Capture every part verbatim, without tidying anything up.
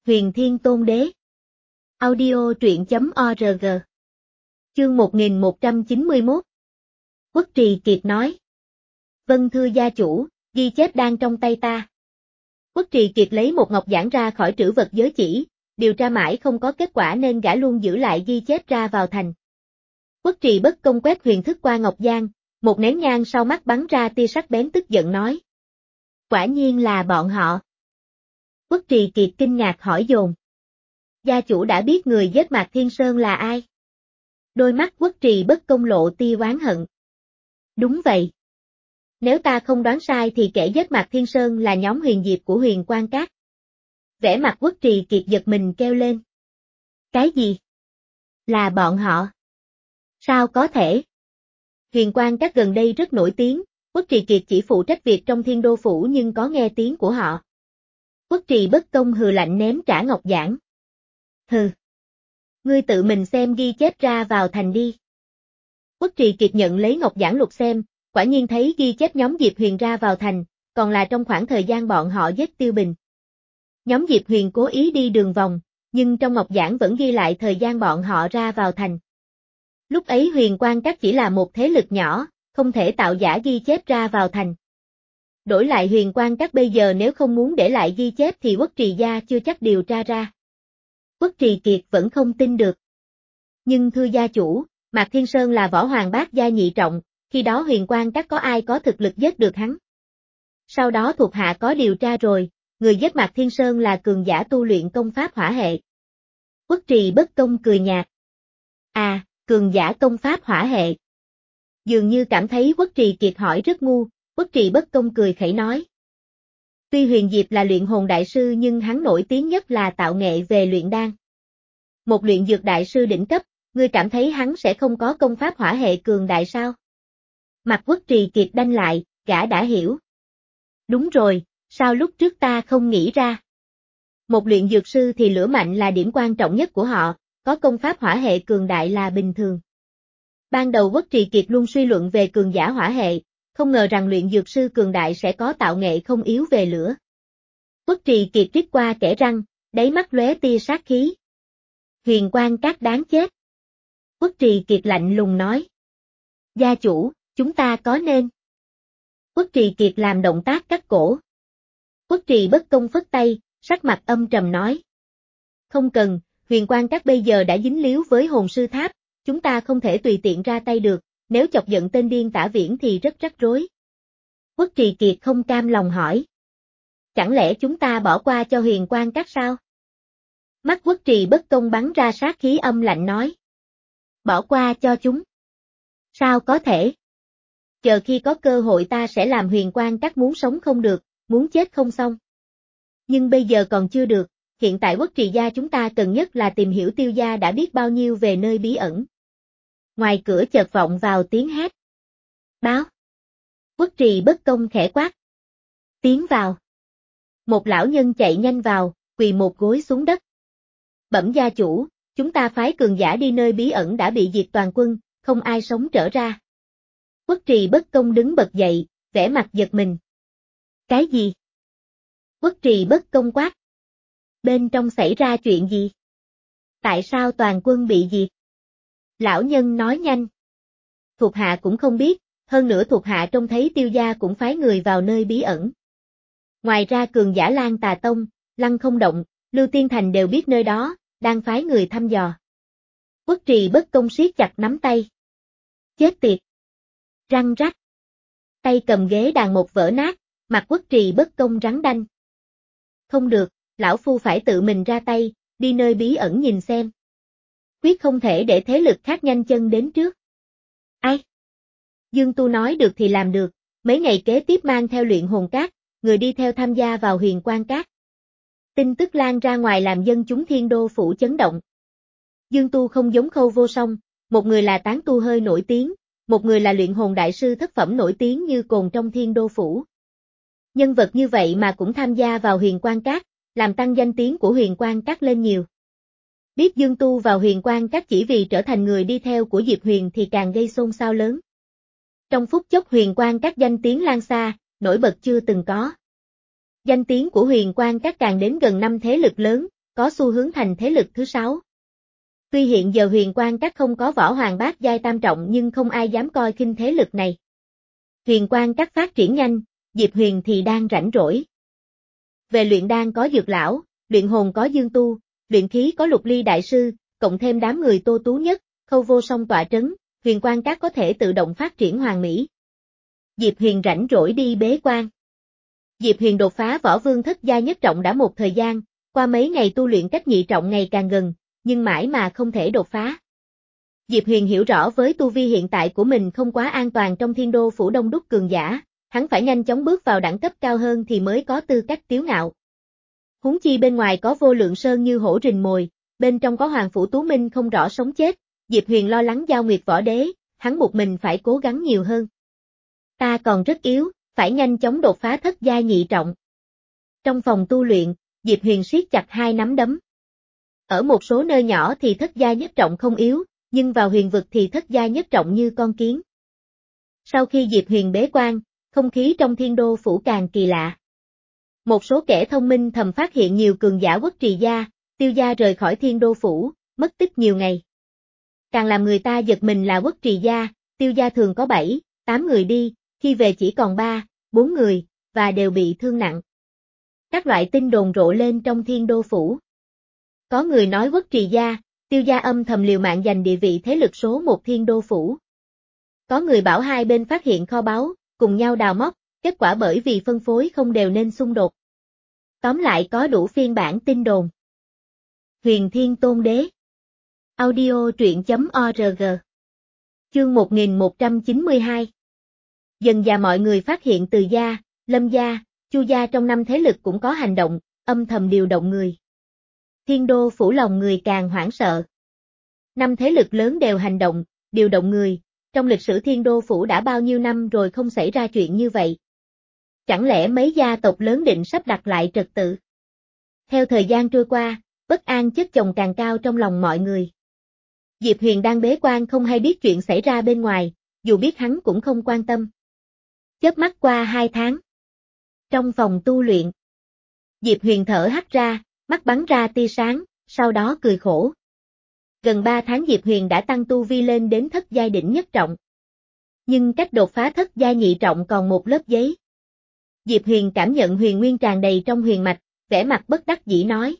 Huyền Thiên Tôn Đế. Audio truyện chấm org. Chương một nghìn một trăm chín mươi mốt. Quốc Trì Kiệt nói. Vâng thưa gia chủ, ghi chép đang trong tay ta. Quốc Trì Kiệt lấy một ngọc giản ra khỏi trữ vật giới chỉ, điều tra mãi không có kết quả nên gã luôn giữ lại ghi chép ra vào thành. Quốc Trì bất công quét huyền thức qua ngọc giản, một nén nhang sau mắt bắn ra tia sắc bén tức giận nói. Quả nhiên là bọn họ. Quốc Trì Kiệt kinh ngạc hỏi dồn. Gia chủ đã biết người giết Mạc Thiên Sơn là ai? Đôi mắt Quốc Trì bất công lộ tia oán hận. Đúng vậy. Nếu ta không đoán sai thì kẻ giết Mạc Thiên Sơn là nhóm Huyền Diệp của Huyền Quang Các. Vẻ mặt Quốc Trì Kiệt giật mình kêu lên. Cái gì? Là bọn họ? Sao có thể? Huyền Quang Các gần đây rất nổi tiếng, Quốc Trì Kiệt chỉ phụ trách việc trong Thiên Đô Phủ nhưng có nghe tiếng của họ. Quốc Trì bất công hừ lạnh ném trả ngọc giản. Hừ. Ngươi tự mình xem ghi chép ra vào thành đi. Quốc Trì Kiệt nhận lấy ngọc giản lục xem, quả nhiên thấy ghi chép nhóm Diệp Huyền ra vào thành, còn là trong khoảng thời gian bọn họ giết Tiêu Bình. Nhóm Diệp Huyền cố ý đi đường vòng, nhưng trong ngọc giản vẫn ghi lại thời gian bọn họ ra vào thành. Lúc ấy Huyền Quang Các chỉ là một thế lực nhỏ, không thể tạo giả ghi chép ra vào thành. Đổi lại Huyền Quang Các bây giờ nếu không muốn để lại ghi chép thì Quốc Trì gia chưa chắc điều tra ra. Quốc Trì Kiệt vẫn không tin được. Nhưng thưa gia chủ, Mạc Thiên Sơn là võ hoàng bát gia nhị trọng, khi đó Huyền Quang Các có ai có thực lực giết được hắn. Sau đó thuộc hạ có điều tra rồi, người giết Mạc Thiên Sơn là cường giả tu luyện công pháp hỏa hệ. Quốc Trì bất công cười nhạt. À, cường giả công pháp hỏa hệ. Dường như cảm thấy Quốc Trì Kiệt hỏi rất ngu, Quốc Trì bất công cười khẩy nói. Tuy Huyền Diệp là luyện hồn đại sư nhưng hắn nổi tiếng nhất là tạo nghệ về luyện đan. Một luyện dược đại sư đỉnh cấp, ngươi cảm thấy hắn sẽ không có công pháp hỏa hệ cường đại sao? Mặt Quốc Trì Kiệt đanh lại, gã đã hiểu. Đúng rồi, sao lúc trước ta không nghĩ ra? Một luyện dược sư thì lửa mạnh là điểm quan trọng nhất của họ, có công pháp hỏa hệ cường đại là bình thường. Ban đầu Quốc Trì Kiệt luôn suy luận về cường giả hỏa hệ, không ngờ rằng luyện dược sư cường đại sẽ có tạo nghệ không yếu về lửa. Quốc Trì Kiệt rít qua kẽ răng, đáy mắt lóe tia sát khí. Huyền Quang Các đáng chết. Quốc Trì Kiệt lạnh lùng nói. Gia chủ, chúng ta có nên. Quốc Trì Kiệt làm động tác cắt cổ. Quốc Trì bất công phất tay, sắc mặt âm trầm nói. Không cần, Huyền Quang Các bây giờ đã dính líu với hồn sư tháp, chúng ta không thể tùy tiện ra tay được, nếu chọc giận tên điên Tả Viễn thì rất rắc rối. Quốc Trì Kiệt không cam lòng hỏi. Chẳng lẽ chúng ta bỏ qua cho Huyền Quang Các sao? Mắt Quốc Trì bất công bắn ra sát khí âm lạnh nói. Bỏ qua cho chúng. Sao có thể? Chờ khi có cơ hội ta sẽ làm Huyền Quang Các muốn sống không được, muốn chết không xong. Nhưng bây giờ còn chưa được, hiện tại Quốc Trì gia chúng ta cần nhất là tìm hiểu Tiêu gia đã biết bao nhiêu về nơi bí ẩn. Ngoài cửa chợt vọng vào tiếng hét. Báo. Quốc Trì bất công khẽ quát. Tiến vào. Một lão nhân chạy nhanh vào, quỳ một gối xuống đất. Bẩm gia chủ, chúng ta phái cường giả đi nơi bí ẩn đã bị diệt toàn quân, không ai sống trở ra. Quốc Trì bất công đứng bật dậy, vẻ mặt giật mình. Cái gì? Quốc Trì bất công quát. Bên trong xảy ra chuyện gì? Tại sao toàn quân bị diệt? Lão nhân nói nhanh. Thuộc hạ cũng không biết, hơn nữa thuộc hạ trông thấy Tiêu gia cũng phái người vào nơi bí ẩn. Ngoài ra cường giả Lan Tà Tông, Lăng Không Động, Lưu Tiên Thành đều biết nơi đó, đang phái người thăm dò. Quốc Trì bất công siết chặt nắm tay. Chết tiệt. Răng rắc. Tay cầm ghế đàn một vỡ nát, mặt Quốc Trì bất công rắn đanh. Không được, lão phu phải tự mình ra tay, đi nơi bí ẩn nhìn xem. Quyết không thể để thế lực khác nhanh chân đến trước. Ai? Dương Tu nói được thì làm được, mấy ngày kế tiếp mang theo luyện hồn cát, người đi theo tham gia vào Huyền Quang Các. Tin tức lan ra ngoài làm dân chúng Thiên Đô Phủ chấn động. Dương Tu không giống Khâu Vô Song, một người là tán tu hơi nổi tiếng, một người là luyện hồn đại sư thất phẩm nổi tiếng như cồn trong Thiên Đô Phủ. Nhân vật như vậy mà cũng tham gia vào Huyền Quang Các, làm tăng danh tiếng của Huyền Quang Các lên nhiều. Biết Dương Tu vào Huyền Quang Các chỉ vì trở thành người đi theo của Diệp Huyền thì càng gây xôn xao lớn. Trong phút chốc Huyền Quang Các danh tiếng lan xa, nổi bật chưa từng có. Danh tiếng của Huyền Quang Các càng đến gần năm thế lực lớn, có xu hướng thành thế lực thứ sáu. Tuy hiện giờ Huyền Quang Các không có võ hoàng bát giai tam trọng nhưng không ai dám coi khinh thế lực này. Huyền Quang Các phát triển nhanh, Diệp Huyền thì đang rảnh rỗi. Về luyện đan có Dược Lão, luyện hồn có Dương Tu, luyện khí có Lục Ly Đại Sư, cộng thêm đám người Tô Tú Nhất, Khâu Vô Song tọa trấn, Huyền Quang Các có thể tự động phát triển hoàn mỹ. Diệp Huyền rảnh rỗi đi bế quan. Diệp Huyền đột phá võ vương thất giai nhất trọng đã một thời gian, qua mấy ngày tu luyện cách nhị trọng ngày càng gần, nhưng mãi mà không thể đột phá. Diệp Huyền hiểu rõ với tu vi hiện tại của mình không quá an toàn trong thiên đô phủ đông đúc cường giả, hắn phải nhanh chóng bước vào đẳng cấp cao hơn thì mới có tư cách tiếu ngạo. Huống chi bên ngoài có vô lượng sơn như hổ rình mồi, bên trong có Hoàng Phủ Tú Minh không rõ sống chết, Diệp Huyền lo lắng giao nguyệt võ đế, hắn một mình phải cố gắng nhiều hơn. Ta còn rất yếu, phải nhanh chóng đột phá thất giai nhị trọng. Trong phòng tu luyện, Diệp Huyền siết chặt hai nắm đấm. Ở một số nơi nhỏ thì thất giai nhất trọng không yếu, nhưng vào huyền vực thì thất giai nhất trọng như con kiến. Sau khi Diệp Huyền bế quan, không khí trong thiên đô phủ càng kỳ lạ. Một số kẻ thông minh thầm phát hiện nhiều cường giả Quốc Trì gia, Tiêu gia rời khỏi thiên đô phủ, mất tích nhiều ngày. Càng làm người ta giật mình là Quốc Trì gia, Tiêu gia thường có bảy, tám người đi, khi về chỉ còn ba, bốn người, và đều bị thương nặng. Các loại tin đồn rộ lên trong thiên đô phủ. Có người nói Quốc Trì gia, Tiêu gia âm thầm liều mạng giành địa vị thế lực số một thiên đô phủ. Có người bảo hai bên phát hiện kho báu, cùng nhau đào móc, kết quả bởi vì phân phối không đều nên xung đột. Tóm lại có đủ phiên bản tin đồn. Huyền Thiên Tôn Đế. Audio truyện chấm org. Chương một nghìn một trăm chín mươi hai. Dần dà mọi người phát hiện Từ gia, Lâm gia, Chu gia trong năm thế lực cũng có hành động, âm thầm điều động người. Thiên đô phủ lòng người càng hoảng sợ. Năm thế lực lớn đều hành động, điều động người, trong lịch sử thiên đô phủ đã bao nhiêu năm rồi không xảy ra chuyện như vậy. Chẳng lẽ mấy gia tộc lớn định sắp đặt lại trật tự? Theo thời gian trôi qua, bất an chất chồng càng cao trong lòng mọi người. Diệp Huyền đang bế quan không hay biết chuyện xảy ra bên ngoài, dù biết hắn cũng không quan tâm. Chớp mắt qua hai tháng. Trong phòng tu luyện, Diệp Huyền thở hắt ra, mắt bắn ra tia sáng, sau đó cười khổ. Gần ba tháng Diệp Huyền đã tăng tu vi lên đến thất giai đỉnh nhất trọng. Nhưng cách đột phá thất giai nhị trọng còn một lớp giấy. Diệp Huyền cảm nhận huyền nguyên tràn đầy trong huyền mạch, vẻ mặt bất đắc dĩ nói.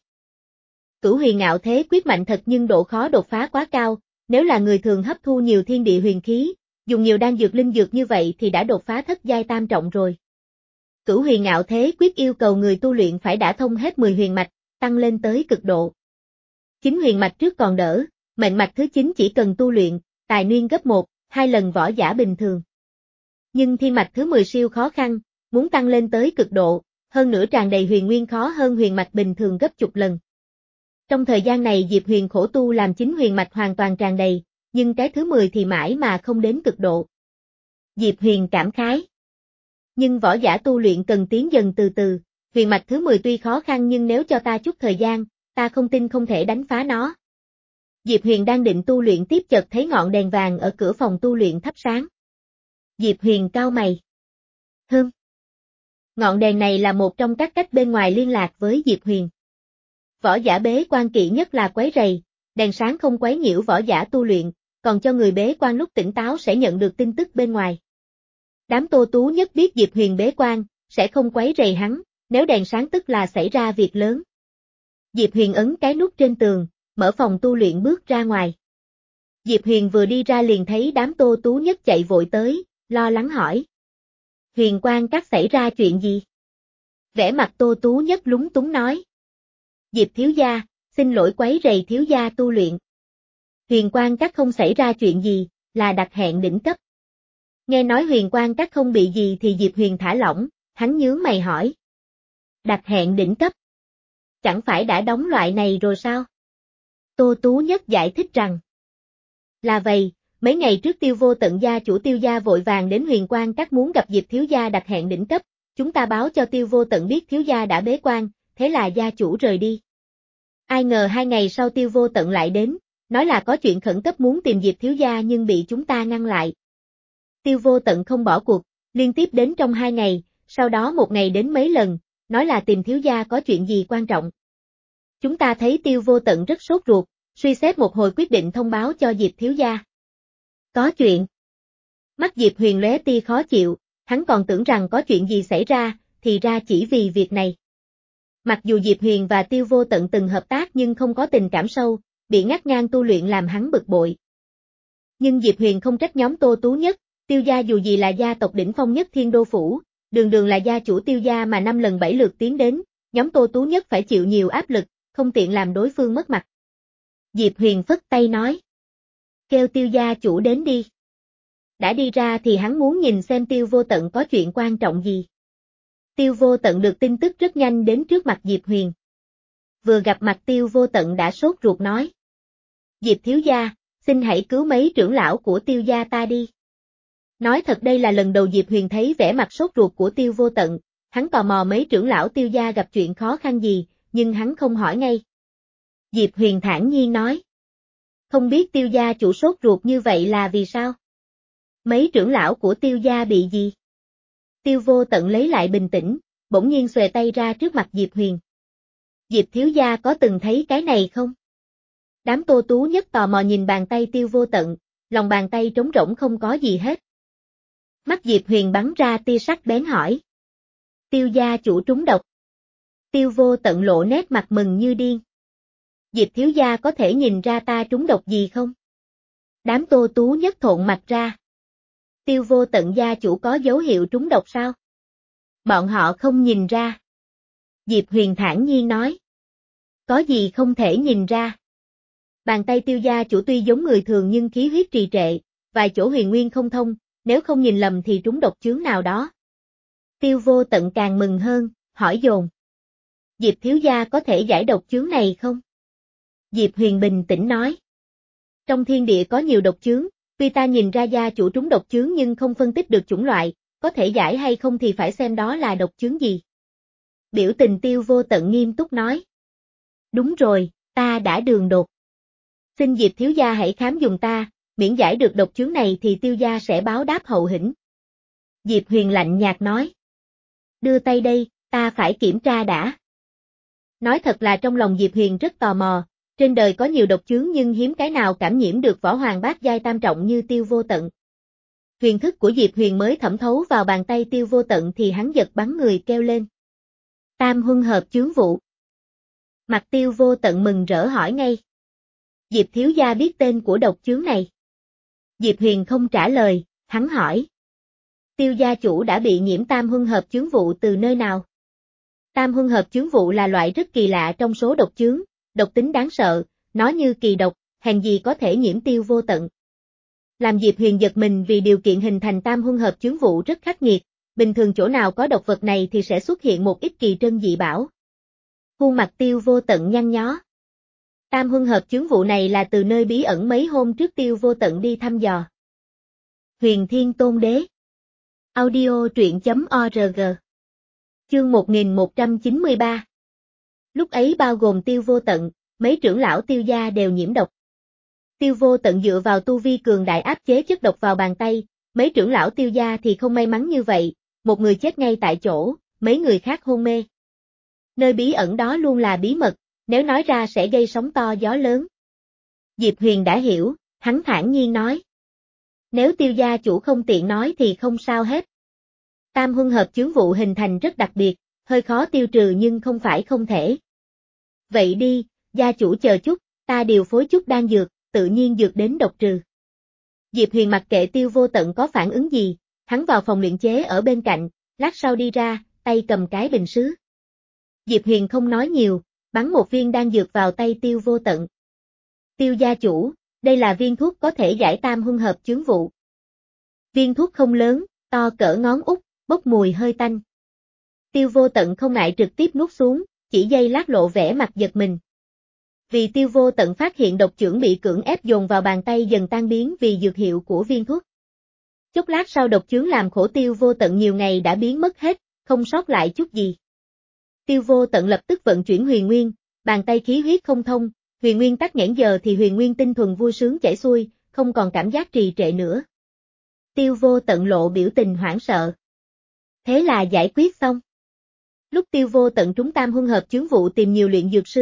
Cửu huyền ngạo thế quyết mạnh thật nhưng độ khó đột phá quá cao, nếu là người thường hấp thu nhiều thiên địa huyền khí, dùng nhiều đan dược linh dược như vậy thì đã đột phá thất giai tam trọng rồi. Cửu huyền ngạo thế quyết yêu cầu người tu luyện phải đã thông hết mười huyền mạch, tăng lên tới cực độ. Chín huyền mạch trước còn đỡ, mệnh mạch thứ chín chỉ cần tu luyện, tài nguyên gấp một, hai lần võ giả bình thường. Nhưng thiên mạch thứ mười siêu khó khăn, muốn tăng lên tới cực độ, hơn nữa tràn đầy huyền nguyên khó hơn huyền mạch bình thường gấp chục lần. Trong thời gian này Diệp Huyền khổ tu làm chín huyền mạch hoàn toàn tràn đầy, nhưng cái thứ mười thì mãi mà không đến cực độ. Diệp Huyền cảm khái. Nhưng võ giả tu luyện cần tiến dần từ từ, huyền mạch thứ mười tuy khó khăn nhưng nếu cho ta chút thời gian, ta không tin không thể đánh phá nó. Diệp Huyền đang định tu luyện tiếp chợt thấy ngọn đèn vàng ở cửa phòng tu luyện thắp sáng. Diệp Huyền cau mày. Hừm. Ngọn đèn này là một trong các cách bên ngoài liên lạc với Diệp Huyền. Võ giả bế quan kỵ nhất là quấy rầy, đèn sáng không quấy nhiễu võ giả tu luyện, còn cho người bế quan lúc tỉnh táo sẽ nhận được tin tức bên ngoài. Đám Tô Tú Nhất biết Diệp Huyền bế quan, sẽ không quấy rầy hắn, nếu đèn sáng tức là xảy ra việc lớn. Diệp Huyền ấn cái nút trên tường, mở phòng tu luyện bước ra ngoài. Diệp Huyền vừa đi ra liền thấy đám Tô Tú Nhất chạy vội tới, lo lắng hỏi. Huyền Quang Các xảy ra chuyện gì? Vẻ mặt Tô Tú Nhất lúng túng nói. Diệp thiếu gia, xin lỗi quấy rầy thiếu gia tu luyện. Huyền Quang Các không xảy ra chuyện gì, là đặt hẹn đỉnh cấp. Nghe nói Huyền Quang Các không bị gì thì Diệp Huyền thả lỏng, hắn nhướng mày hỏi. Đặt hẹn đỉnh cấp? Chẳng phải đã đóng loại này rồi sao? Tô Tú Nhất giải thích rằng. Là vậy, mấy ngày trước Tiêu Vô Tận gia chủ Tiêu gia vội vàng đến Huyền Quang Các muốn gặp Diệp thiếu gia đặt hẹn đỉnh cấp, chúng ta báo cho Tiêu Vô Tận biết thiếu gia đã bế quan, thế là gia chủ rời đi. Ai ngờ hai ngày sau Tiêu Vô Tận lại đến, nói là có chuyện khẩn cấp muốn tìm Diệp thiếu gia nhưng bị chúng ta ngăn lại. Tiêu Vô Tận không bỏ cuộc, liên tiếp đến trong hai ngày, sau đó một ngày đến mấy lần, nói là tìm thiếu gia có chuyện gì quan trọng. Chúng ta thấy Tiêu Vô Tận rất sốt ruột, suy xét một hồi quyết định thông báo cho Diệp thiếu gia. Có chuyện. Mắt Diệp Huyền lóe tia khó chịu, hắn còn tưởng rằng có chuyện gì xảy ra, thì ra chỉ vì việc này. Mặc dù Diệp Huyền và Tiêu Vô Tận từng hợp tác nhưng không có tình cảm sâu, bị ngắt ngang tu luyện làm hắn bực bội. Nhưng Diệp Huyền không trách nhóm Tô Tú Nhất, Tiêu gia dù gì là gia tộc đỉnh phong nhất Thiên Đô Phủ, đường đường là gia chủ Tiêu gia mà năm lần bảy lượt tiến đến, nhóm Tô Tú Nhất phải chịu nhiều áp lực, không tiện làm đối phương mất mặt. Diệp Huyền phất tay nói. Kêu Tiêu gia chủ đến đi. Đã đi ra thì hắn muốn nhìn xem Tiêu Vô Tận có chuyện quan trọng gì. Tiêu Vô Tận được tin tức rất nhanh đến trước mặt Diệp Huyền. Vừa gặp mặt Tiêu Vô Tận đã sốt ruột nói. Diệp thiếu gia, xin hãy cứu mấy trưởng lão của Tiêu gia ta đi. Nói thật đây là lần đầu Diệp Huyền thấy vẻ mặt sốt ruột của Tiêu Vô Tận, hắn tò mò mấy trưởng lão Tiêu gia gặp chuyện khó khăn gì, nhưng hắn không hỏi ngay. Diệp Huyền thản nhiên nói. Không biết Tiêu gia chủ sốt ruột như vậy là vì sao? Mấy trưởng lão của Tiêu gia bị gì? Tiêu Vô Tận lấy lại bình tĩnh, bỗng nhiên xòe tay ra trước mặt Diệp Huyền. Diệp thiếu gia có từng thấy cái này không? Đám Tô Tú Nhất tò mò nhìn bàn tay Tiêu Vô Tận, lòng bàn tay trống rỗng không có gì hết. Mắt Diệp Huyền bắn ra tia sắc bén hỏi. Tiêu gia chủ trúng độc. Tiêu Vô Tận lộ nét mặt mừng như điên. Diệp thiếu gia có thể nhìn ra ta trúng độc gì không? Đám Tô Tú Nhất thộn mặt ra. Tiêu Vô Tận gia chủ có dấu hiệu trúng độc sao? Bọn họ không nhìn ra. Diệp Huyền thản nhiên nói. Có gì không thể nhìn ra? Bàn tay Tiêu gia chủ tuy giống người thường nhưng khí huyết trì trệ, vài chỗ huyền nguyên không thông, nếu không nhìn lầm thì trúng độc chướng nào đó. Tiêu Vô Tận càng mừng hơn, hỏi dồn. Diệp thiếu gia có thể giải độc chướng này không? Diệp Huyền bình tĩnh nói. Trong thiên địa có nhiều độc chướng, tuy ta nhìn ra gia chủ trúng độc chướng nhưng không phân tích được chủng loại, có thể giải hay không thì phải xem đó là độc chướng gì. Biểu tình Tiêu Vô Tận nghiêm túc nói. Đúng rồi, ta đã đường đột. Xin Diệp thiếu gia hãy khám dùng ta, miễn giải được độc chướng này thì Tiêu gia sẽ báo đáp hậu hĩnh. Diệp Huyền lạnh nhạt nói. Đưa tay đây, ta phải kiểm tra đã. Nói thật là trong lòng Diệp Huyền rất tò mò, trên đời có nhiều độc chướng nhưng hiếm cái nào cảm nhiễm được võ hoàng bát giai tam trọng như Tiêu Vô Tận. Huyền thức của Diệp Huyền mới thẩm thấu vào bàn tay Tiêu Vô Tận thì hắn giật bắn người kêu lên. Tam huân hợp chướng vụ. Mặt Tiêu Vô Tận mừng rỡ hỏi ngay. Diệp thiếu gia biết tên của độc chướng này. Diệp Huyền không trả lời, hắn hỏi. Tiêu gia chủ đã bị nhiễm tam huân hợp chướng vụ từ nơi nào? Tam huân hợp chướng vụ là loại rất kỳ lạ trong số độc chướng, độc tính đáng sợ, nó như kỳ độc, hèn gì có thể nhiễm Tiêu Vô Tận. Làm Diệp Huyền giật mình vì điều kiện hình thành tam huân hợp chướng vụ rất khắc nghiệt, bình thường chỗ nào có độc vật này thì sẽ xuất hiện một ít kỳ trân dị bảo. Khuôn mặt Tiêu Vô Tận nhăn nhó. Tam huân hợp chướng vụ này là từ nơi bí ẩn mấy hôm trước Tiêu Vô Tận đi thăm dò. Huyền Thiên Tôn Đế. Audio truyện chấm org. Chương một nghìn một trăm chín mươi ba. Lúc ấy bao gồm Tiêu Vô Tận, mấy trưởng lão Tiêu gia đều nhiễm độc. Tiêu Vô Tận dựa vào tu vi cường đại áp chế chất độc vào bàn tay, mấy trưởng lão Tiêu gia thì không may mắn như vậy, một người chết ngay tại chỗ, mấy người khác hôn mê. Nơi bí ẩn đó luôn là bí mật, nếu nói ra sẽ gây sóng to gió lớn. Diệp Huyền đã hiểu, hắn thản nhiên nói. Nếu Tiêu gia chủ không tiện nói thì không sao hết. Tam huân hợp chướng vụ hình thành rất đặc biệt, hơi khó tiêu trừ nhưng không phải không thể. Vậy đi, gia chủ chờ chút, ta điều phối chút đan dược, tự nhiên dược đến độc trừ. Diệp Huyền mặc kệ Tiêu Vô Tận có phản ứng gì, hắn vào phòng luyện chế ở bên cạnh, lát sau đi ra, tay cầm cái bình sứ. Diệp Huyền không nói nhiều, bắn một viên đan dược vào tay Tiêu Vô Tận. Tiêu gia chủ, đây là viên thuốc có thể giải tam huân hợp chướng vụ. Viên thuốc không lớn, to cỡ ngón út, bốc mùi hơi tanh. Tiêu Vô Tận không ngại trực tiếp nuốt xuống, chỉ giây lát lộ vẻ mặt giật mình. Vì Tiêu Vô Tận phát hiện độc chưởng bị cưỡng ép dồn vào bàn tay dần tan biến vì dược hiệu của viên thuốc. Chốc lát sau độc chướng làm khổ Tiêu Vô Tận nhiều ngày đã biến mất hết, không sót lại chút gì. Tiêu Vô Tận lập tức vận chuyển huyền nguyên, bàn tay khí huyết không thông, huyền nguyên tắc nghẽn giờ thì huyền nguyên tinh thuần vui sướng chảy xuôi, không còn cảm giác trì trệ nữa. Tiêu Vô Tận lộ biểu tình hoảng sợ. Thế là giải quyết xong. Lúc Tiêu Vô Tận trúng tam huân hợp chướng vụ tìm nhiều luyện dược sư,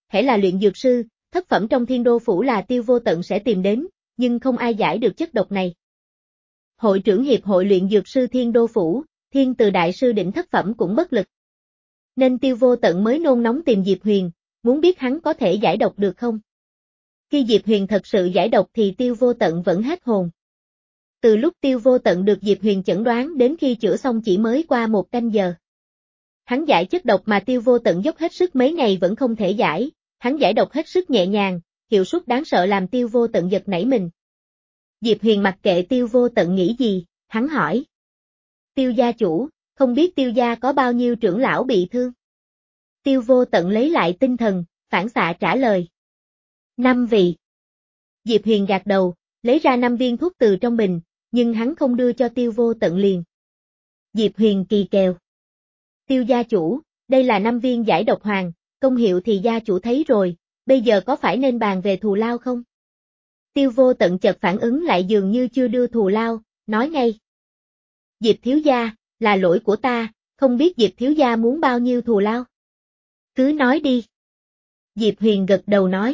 hễ là luyện dược sư, thất phẩm trong Thiên Đô phủ là Tiêu Vô Tận sẽ tìm đến, nhưng không ai giải được chất độc này. Hội trưởng hiệp hội luyện dược sư Thiên Đô phủ, Thiên Từ đại sư đỉnh thất phẩm cũng bất lực. Nên Tiêu Vô Tận mới nôn nóng tìm Diệp Huyền, muốn biết hắn có thể giải độc được không. Khi Diệp Huyền thật sự giải độc thì Tiêu Vô Tận vẫn hết hồn. Từ lúc Tiêu Vô Tận được Diệp Huyền chẩn đoán đến khi chữa xong chỉ mới qua một canh giờ. Hắn giải chất độc mà Tiêu Vô Tận dốc hết sức mấy ngày vẫn không thể giải, hắn giải độc hết sức nhẹ nhàng, hiệu suất đáng sợ làm Tiêu Vô Tận giật nảy mình. Diệp Huyền mặc kệ Tiêu Vô Tận nghĩ gì, hắn hỏi. Tiêu gia chủ, không biết Tiêu gia có bao nhiêu trưởng lão bị thương? Tiêu Vô Tận lấy lại tinh thần, phản xạ trả lời. Năm vị. Diệp Huyền gật đầu, lấy ra năm viên thuốc từ trong bình, nhưng hắn không đưa cho Tiêu Vô Tận liền. Diệp Huyền kỳ kèo. Tiêu gia chủ, đây là năm viên giải độc hoàng, công hiệu thì gia chủ thấy rồi, bây giờ có phải nên bàn về thù lao không? Tiêu Vô Tận chợt phản ứng lại dường như chưa đưa thù lao, nói ngay. Diệp thiếu gia, là lỗi của ta, không biết Diệp thiếu gia muốn bao nhiêu thù lao? Cứ nói đi. Diệp Huyền gật đầu nói.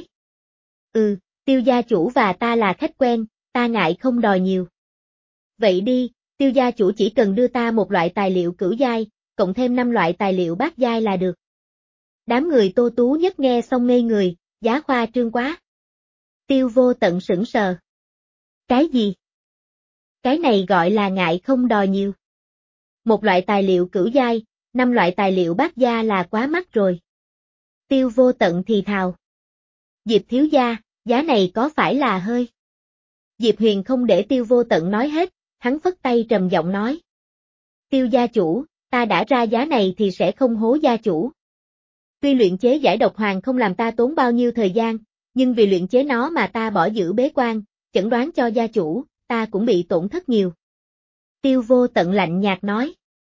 Ừ, Tiêu gia chủ và ta là khách quen, ta ngại không đòi nhiều. Vậy đi, Tiêu gia chủ chỉ cần đưa ta một loại tài liệu cửu giai, cộng thêm năm loại tài liệu bát giai là được. Đám người Tô Tú Nhất nghe xong ngây người, giá khoa trương quá. Tiêu Vô Tận sững sờ. Cái gì? Cái này gọi là ngại không đòi nhiều. Một loại tài liệu cửu giai, năm loại tài liệu bát gia là quá mắc rồi. Tiêu Vô Tận thì thào. Diệp thiếu gia, giá này có phải là hơi? Diệp Huyền không để Tiêu Vô Tận nói hết, hắn phất tay trầm giọng nói. Tiêu gia chủ, ta đã ra giá này thì sẽ không hố gia chủ. Tuy luyện chế giải độc hoàng không làm ta tốn bao nhiêu thời gian, nhưng vì luyện chế nó mà ta bỏ giữ bế quan, chẩn đoán cho gia chủ, ta cũng bị tổn thất nhiều. Tiêu Vô Tận lạnh nhạt nói.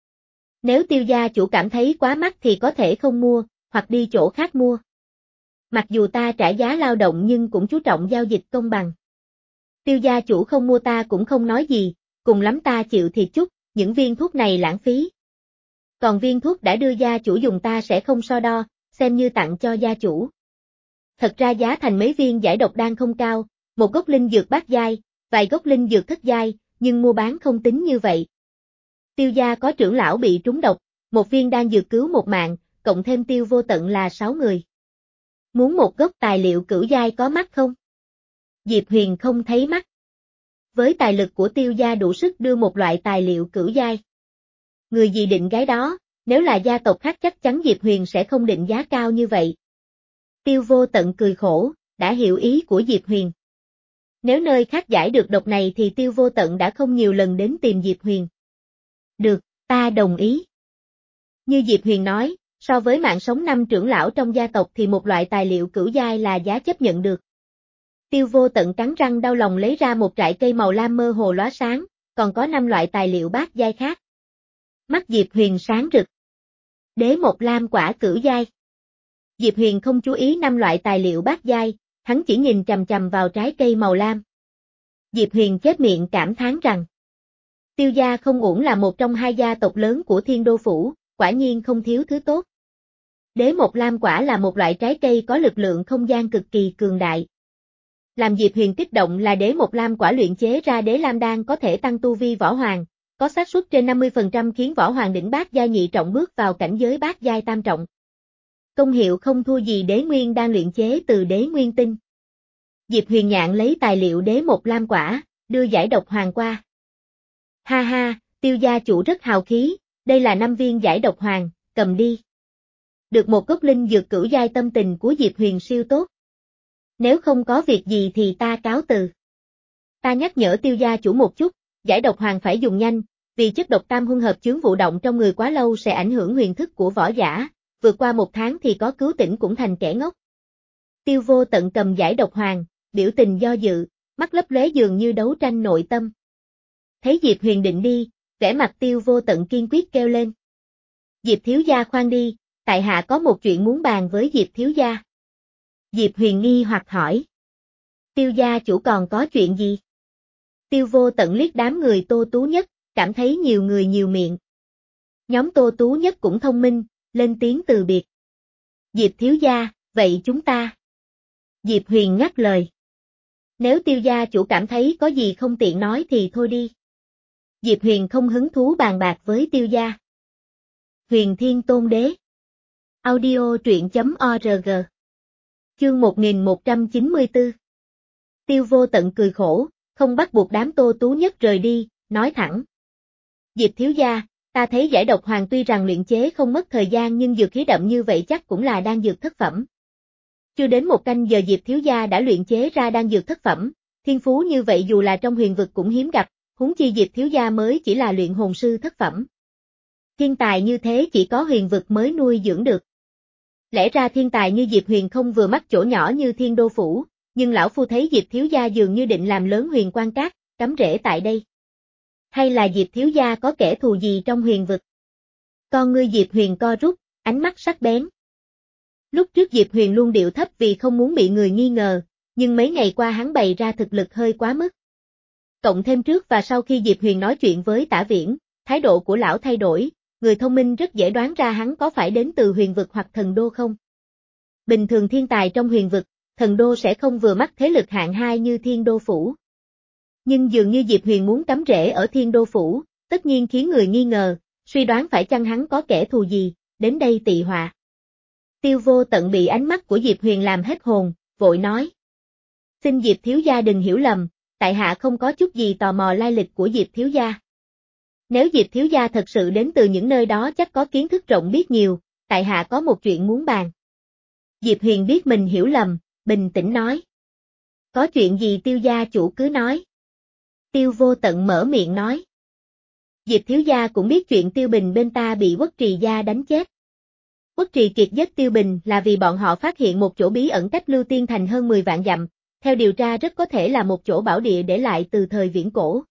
Nếu Tiêu gia chủ cảm thấy quá mắc thì có thể không mua, hoặc đi chỗ khác mua. Mặc dù ta trả giá lao động nhưng cũng chú trọng giao dịch công bằng. Tiêu gia chủ không mua ta cũng không nói gì, cùng lắm ta chịu thiệt chút, những viên thuốc này lãng phí. Còn viên thuốc đã đưa gia chủ dùng ta sẽ không so đo, xem như tặng cho gia chủ. Thật ra giá thành mấy viên giải độc đan không cao, một gốc linh dược bát giai, vài gốc linh dược thất giai, nhưng mua bán không tính như vậy. Tiêu gia có trưởng lão bị trúng độc, một viên đan dược cứu một mạng, cộng thêm Tiêu Vô Tận là sáu người. Muốn một gốc tài liệu cửu giai có mắc không? Diệp Huyền không thấy mắc. Với tài lực của Tiêu gia đủ sức đưa một loại tài liệu cửu giai. Người gì định gái đó, nếu là gia tộc khác chắc chắn Diệp Huyền sẽ không định giá cao như vậy. Tiêu Vô Tận cười khổ, đã hiểu ý của Diệp Huyền. Nếu nơi khác giải được độc này thì Tiêu Vô Tận đã không nhiều lần đến tìm Diệp Huyền. Được, ta đồng ý. Như Diệp Huyền nói, so với mạng sống năm trưởng lão trong gia tộc thì một loại tài liệu cửu giai là giá chấp nhận được. Tiêu Vô Tận cắn răng đau lòng lấy ra một trại cây màu lam mơ hồ lóa sáng, còn có năm loại tài liệu bát giai khác. Mắt Diệp Huyền sáng rực. Đế một lam quả cửu giai. Diệp Huyền không chú ý năm loại tài liệu bát giai, hắn chỉ nhìn chằm chằm vào trái cây màu lam. Diệp Huyền chép miệng cảm thán rằng, Tiêu gia không uổng là một trong hai gia tộc lớn của Thiên Đô phủ, quả nhiên không thiếu thứ tốt. Đế một lam quả là một loại trái cây có lực lượng không gian cực kỳ cường đại. Làm Diệp Huyền kích động là đế một lam quả luyện chế ra đế lam đan có thể tăng tu vi võ hoàng, có xác suất trên năm mươi phần trăm khiến võ hoàng đỉnh bát giai nhị trọng bước vào cảnh giới bát giai tam trọng. Công hiệu không thua gì đế nguyên đan luyện chế từ đế nguyên tinh. Diệp Huyền nhạn lấy tài liệu đế một lam quả, đưa giải độc hoàng qua. Ha ha, Tiêu gia chủ rất hào khí, đây là năm viên giải độc hoàng, cầm đi. Được một gốc linh dược cửu giai tâm tình của Diệp Huyền siêu tốt. Nếu không có việc gì thì ta cáo từ. Ta nhắc nhở Tiêu gia chủ một chút, giải độc hoàng phải dùng nhanh, vì chất độc tam huân hợp chướng vụ động trong người quá lâu sẽ ảnh hưởng huyền thức của võ giả, vượt qua một tháng thì có cứu tỉnh cũng thành kẻ ngốc. Tiêu Vô Tận cầm giải độc hoàng, biểu tình do dự, mắt lấp lóe dường như đấu tranh nội tâm. Thấy Diệp Huyền định đi, vẻ mặt Tiêu Vô Tận kiên quyết kêu lên. Diệp thiếu gia khoan đi, tại hạ có một chuyện muốn bàn với Diệp thiếu gia. Diệp Huyền nghi hoặc hỏi. Tiêu gia chủ còn có chuyện gì? Tiêu Vô Tận liếc đám người Tô Tú Nhất, cảm thấy nhiều người nhiều miệng. Nhóm Tô Tú Nhất cũng thông minh, lên tiếng từ biệt. Diệp thiếu gia, Vậy chúng ta. Diệp Huyền ngắt lời. Nếu Tiêu gia chủ cảm thấy có gì không tiện nói thì thôi đi. Diệp Huyền không hứng thú bàn bạc với Tiêu gia. Huyền Thiên Tôn Đế. Audio truyện chấm org. Chương một nghìn một trăm chín mươi tư. Tiêu Vô Tận cười khổ, không bắt buộc đám Tô Tú Nhất rời đi, nói thẳng. Diệp thiếu gia, ta thấy giải độc hoàng tuy rằng luyện chế không mất thời gian nhưng dược khí đậm như vậy chắc cũng là đan dược thất phẩm. Chưa đến một canh giờ Diệp thiếu gia đã luyện chế ra đan dược thất phẩm, thiên phú như vậy dù là trong huyền vực cũng hiếm gặp, huống chi Diệp thiếu gia mới chỉ là luyện hồn sư thất phẩm. Thiên tài như thế chỉ có huyền vực mới nuôi dưỡng được. Lẽ ra thiên tài như Diệp Huyền không vừa mắt chỗ nhỏ như Thiên Đô Phủ, nhưng lão phu thấy Diệp thiếu gia dường như định làm lớn Huyền Quan Các, cắm rễ tại đây. Hay là Diệp thiếu gia có kẻ thù gì trong huyền vực? Con ngươi Diệp Huyền co rút, ánh mắt sắc bén. Lúc trước Diệp Huyền luôn điệu thấp vì không muốn bị người nghi ngờ, nhưng mấy ngày qua hắn bày ra thực lực hơi quá mức. Cộng thêm trước và sau khi Diệp Huyền nói chuyện với Tả Viễn, thái độ của lão thay đổi, người thông minh rất dễ đoán ra hắn có phải đến từ huyền vực hoặc thần đô không. Bình thường thiên tài trong huyền vực, thần đô sẽ không vừa mắt thế lực hạng hai như Thiên Đô Phủ. Nhưng dường như Diệp Huyền muốn cắm rễ ở Thiên Đô Phủ, tất nhiên khiến người nghi ngờ, suy đoán phải chăng hắn có kẻ thù gì, đến đây tị họa. Tiêu Vô Tận bị ánh mắt của Diệp Huyền làm hết hồn, vội nói. Xin Diệp thiếu gia đừng hiểu lầm, tại hạ không có chút gì tò mò lai lịch của Diệp thiếu gia. Nếu Diệp thiếu gia thật sự đến từ những nơi đó chắc có kiến thức rộng biết nhiều, tại hạ có một chuyện muốn bàn. Diệp Huyền biết mình hiểu lầm, bình tĩnh nói. Có chuyện gì Tiêu gia chủ cứ nói. Tiêu Vô Tận mở miệng nói. Diệp thiếu gia cũng biết chuyện Tiêu Bình bên ta bị Quốc Trì gia đánh chết. Quốc Trì Kiệt giết Tiêu Bình là vì bọn họ phát hiện một chỗ bí ẩn cách Lưu Tiên Thành hơn mười vạn dặm, theo điều tra rất có thể là một chỗ bảo địa để lại từ thời viễn cổ.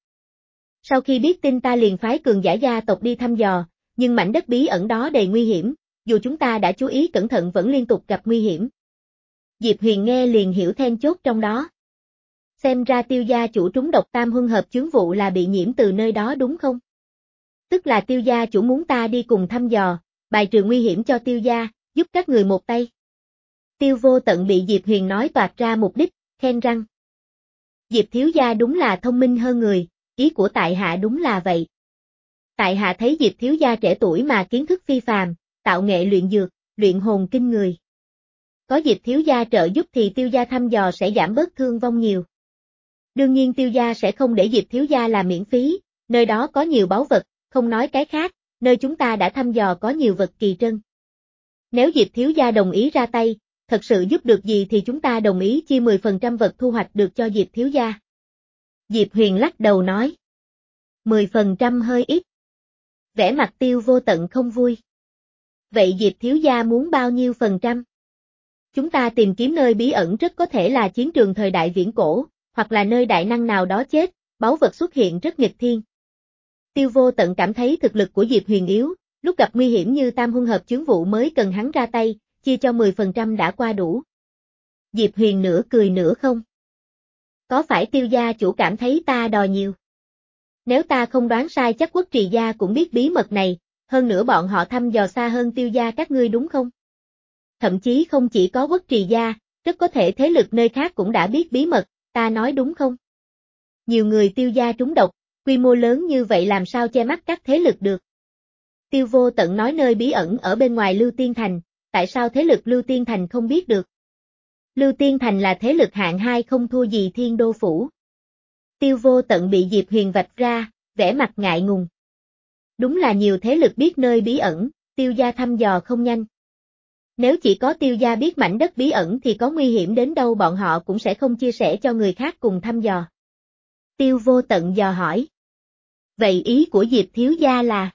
Sau khi biết tin ta liền phái cường giả gia tộc đi thăm dò, nhưng mảnh đất bí ẩn đó đầy nguy hiểm, dù chúng ta đã chú ý cẩn thận vẫn liên tục gặp nguy hiểm. Diệp Huyền nghe liền hiểu then chốt trong đó. Xem ra Tiêu gia chủ trúng độc tam huân hợp chướng vụ là bị nhiễm từ nơi đó đúng không? Tức là Tiêu gia chủ muốn ta đi cùng thăm dò, bài trừ nguy hiểm cho Tiêu gia, giúp các người một tay. Tiêu Vô Tận bị Diệp Huyền nói toạc ra mục đích, khen răng. Diệp thiếu gia đúng là thông minh hơn người, ý của tại hạ đúng là vậy. Tại hạ thấy Diệp thiếu gia trẻ tuổi mà kiến thức phi phàm, tạo nghệ luyện dược, luyện hồn kinh người. Có Diệp thiếu gia trợ giúp thì Tiêu gia thăm dò sẽ giảm bớt thương vong nhiều. Đương nhiên Tiêu gia sẽ không để Diệp thiếu gia làm miễn phí, nơi đó có nhiều báu vật, không nói cái khác, nơi chúng ta đã thăm dò có nhiều vật kỳ trân. Nếu Diệp thiếu gia đồng ý ra tay, thật sự giúp được gì thì chúng ta đồng ý chia mười phần trăm vật thu hoạch được cho Diệp thiếu gia. Diệp Huyền lắc đầu nói. mười phần trăm hơi ít. Vẻ mặt Tiêu Vô Tận không vui. Vậy Diệp thiếu gia muốn bao nhiêu phần trăm? Chúng ta tìm kiếm nơi bí ẩn rất có thể là chiến trường thời đại viễn cổ, hoặc là nơi đại năng nào đó chết, báu vật xuất hiện rất nghịch thiên. Tiêu Vô Tận cảm thấy thực lực của Diệp Huyền yếu, lúc gặp nguy hiểm như tam huân hợp chướng vụ mới cần hắn ra tay, chia cho mười phần trăm đã qua đủ. Diệp Huyền nửa cười nửa không. Có phải Tiêu gia chủ cảm thấy ta đòi nhiều? Nếu ta không đoán sai chắc Quốc Trì gia cũng biết bí mật này, hơn nữa bọn họ thăm dò xa hơn Tiêu gia các ngươi đúng không? Thậm chí không chỉ có Quốc Trì gia, rất có thể thế lực nơi khác cũng đã biết bí mật, ta nói đúng không? Nhiều người Tiêu gia trúng độc, quy mô lớn như vậy làm sao che mắt các thế lực được? Tiêu Vô Tận nói nơi bí ẩn ở bên ngoài Lưu Tiên Thành, tại sao thế lực Lưu Tiên Thành không biết được? Lưu Tiên Thành là thế lực hạng hai không thua gì Thiên Đô Phủ. Tiêu Vô Tận bị Diệp Huyền vạch ra, vẻ mặt ngại ngùng. Đúng là nhiều thế lực biết nơi bí ẩn, Tiêu gia thăm dò không nhanh. Nếu chỉ có Tiêu gia biết mảnh đất bí ẩn thì có nguy hiểm đến đâu bọn họ cũng sẽ không chia sẻ cho người khác cùng thăm dò. Tiêu Vô Tận dò hỏi. Vậy ý của Diệp thiếu gia là?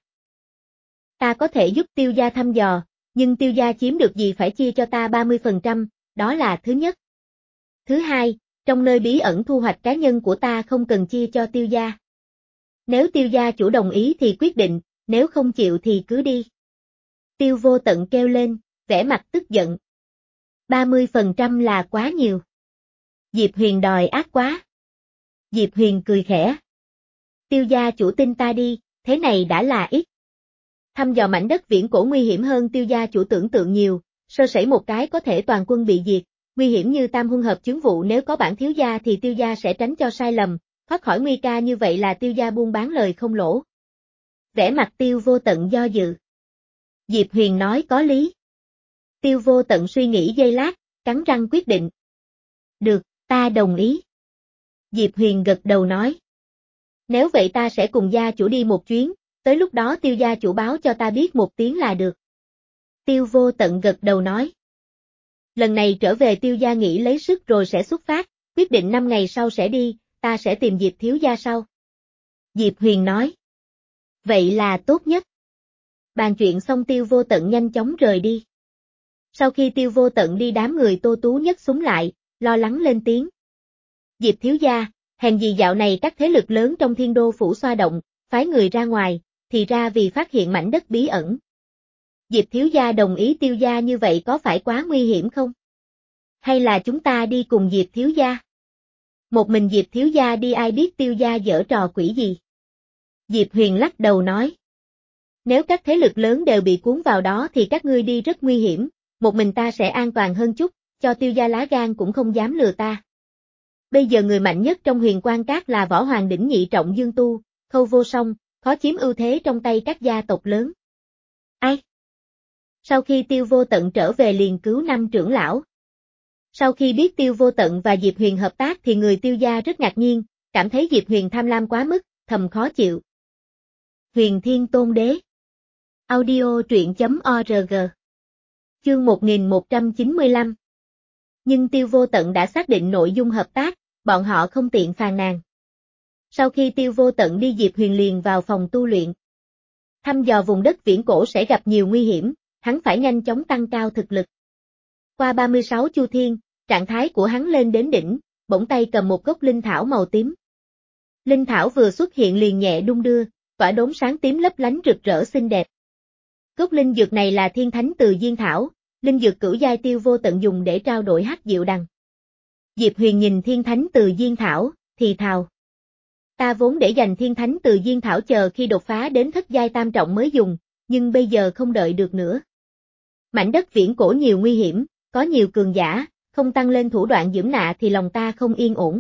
Ta có thể giúp Tiêu gia thăm dò, nhưng Tiêu gia chiếm được gì phải chia cho ta ba mươi phần trăm, đó là thứ nhất. Thứ hai, trong nơi bí ẩn thu hoạch cá nhân của ta không cần chia cho Tiêu gia. Nếu Tiêu gia chủ đồng ý thì quyết định, nếu không chịu thì cứ đi. Tiêu Vô Tận kêu lên, vẻ mặt tức giận. ba mươi phần trăm là quá nhiều. Diệp Huyền đòi ác quá. Diệp Huyền cười khẽ. Tiêu gia chủ tin ta đi, thế này đã là ít. Thăm dò mảnh đất viễn cổ nguy hiểm hơn Tiêu gia chủ tưởng tượng nhiều, Sơ sẩy một cái có thể toàn quân bị diệt, nguy hiểm như tam huân hợp chứng vụ nếu có bản thiếu gia thì Tiêu gia sẽ tránh cho sai lầm, thoát khỏi nguy ca như vậy là Tiêu gia buôn bán lời không lỗ. Vẻ mặt Tiêu Vô Tận do dự. Diệp Huyền nói có lý. Tiêu Vô Tận suy nghĩ giây lát, cắn răng quyết định. Được, ta đồng ý. Diệp Huyền gật đầu nói. Nếu vậy ta sẽ cùng gia chủ đi một chuyến, tới lúc đó Tiêu gia chủ báo cho ta biết một tiếng là được. Tiêu Vô Tận gật đầu nói. Lần này trở về Tiêu gia nghỉ lấy sức rồi sẽ xuất phát, quyết định năm ngày sau sẽ đi, ta sẽ tìm Diệp thiếu gia sau. Diệp Huyền nói. Vậy là tốt nhất. Bàn chuyện xong Tiêu Vô Tận nhanh chóng rời đi. Sau khi Tiêu Vô Tận đi đám người Tô Tú nhấc súng lại, lo lắng lên tiếng. Diệp thiếu gia, hèn gì dạo này các thế lực lớn trong Thiên Đô phủ xoa động, phái người ra ngoài, thì ra vì phát hiện mảnh đất bí ẩn. Diệp thiếu gia đồng ý Tiêu gia như vậy có phải quá nguy hiểm không? Hay là chúng ta đi cùng Diệp thiếu gia? Một mình Diệp thiếu gia đi ai biết Tiêu gia giở trò quỷ gì? Diệp Huyền lắc đầu nói. Nếu các thế lực lớn đều bị cuốn vào đó thì các ngươi đi rất nguy hiểm, một mình ta sẽ an toàn hơn chút, cho Tiêu gia lá gan cũng không dám lừa ta. Bây giờ người mạnh nhất trong Huyền Quan Các là Võ Hoàng đỉnh nhị trọng Dương Tu, Khâu Vô Song, khó chiếm ưu thế trong tay các gia tộc lớn. Ai? Sau khi Tiêu Vô Tận trở về liền cứu năm trưởng lão. Sau khi biết Tiêu Vô Tận và Diệp Huyền hợp tác thì người Tiêu gia rất ngạc nhiên, cảm thấy Diệp Huyền tham lam quá mức, thầm khó chịu. Huyền Thiên Tôn Đế. Audio truyện chấm org. Chương một nghìn một trăm chín mươi lăm. Nhưng Tiêu Vô Tận đã xác định nội dung hợp tác, bọn họ không tiện phàn nàn. Sau khi Tiêu Vô Tận đi Diệp Huyền liền vào phòng tu luyện. Thăm dò vùng đất viễn cổ sẽ gặp nhiều nguy hiểm, hắn phải nhanh chóng tăng cao thực lực. Qua ba mươi sáu chu thiên, trạng thái của hắn lên đến đỉnh, bỗng tay cầm một gốc linh thảo màu tím. Linh thảo vừa xuất hiện liền nhẹ đung đưa, quả đốm sáng tím lấp lánh rực rỡ xinh đẹp. Gốc linh dược này là Thiên Thánh Từ Diên Thảo, linh dược cửu giai Tiêu Vô Tận dùng để trao đổi hắc diệu đằng. Diệp Huyền nhìn Thiên Thánh Từ Diên Thảo, thì thào. Ta vốn để dành Thiên Thánh Từ Diên Thảo chờ khi đột phá đến thất giai tam trọng mới dùng, nhưng bây giờ không đợi được nữa. Mảnh đất viễn cổ nhiều nguy hiểm, có nhiều cường giả, không tăng lên thủ đoạn dưỡng nạ thì lòng ta không yên ổn.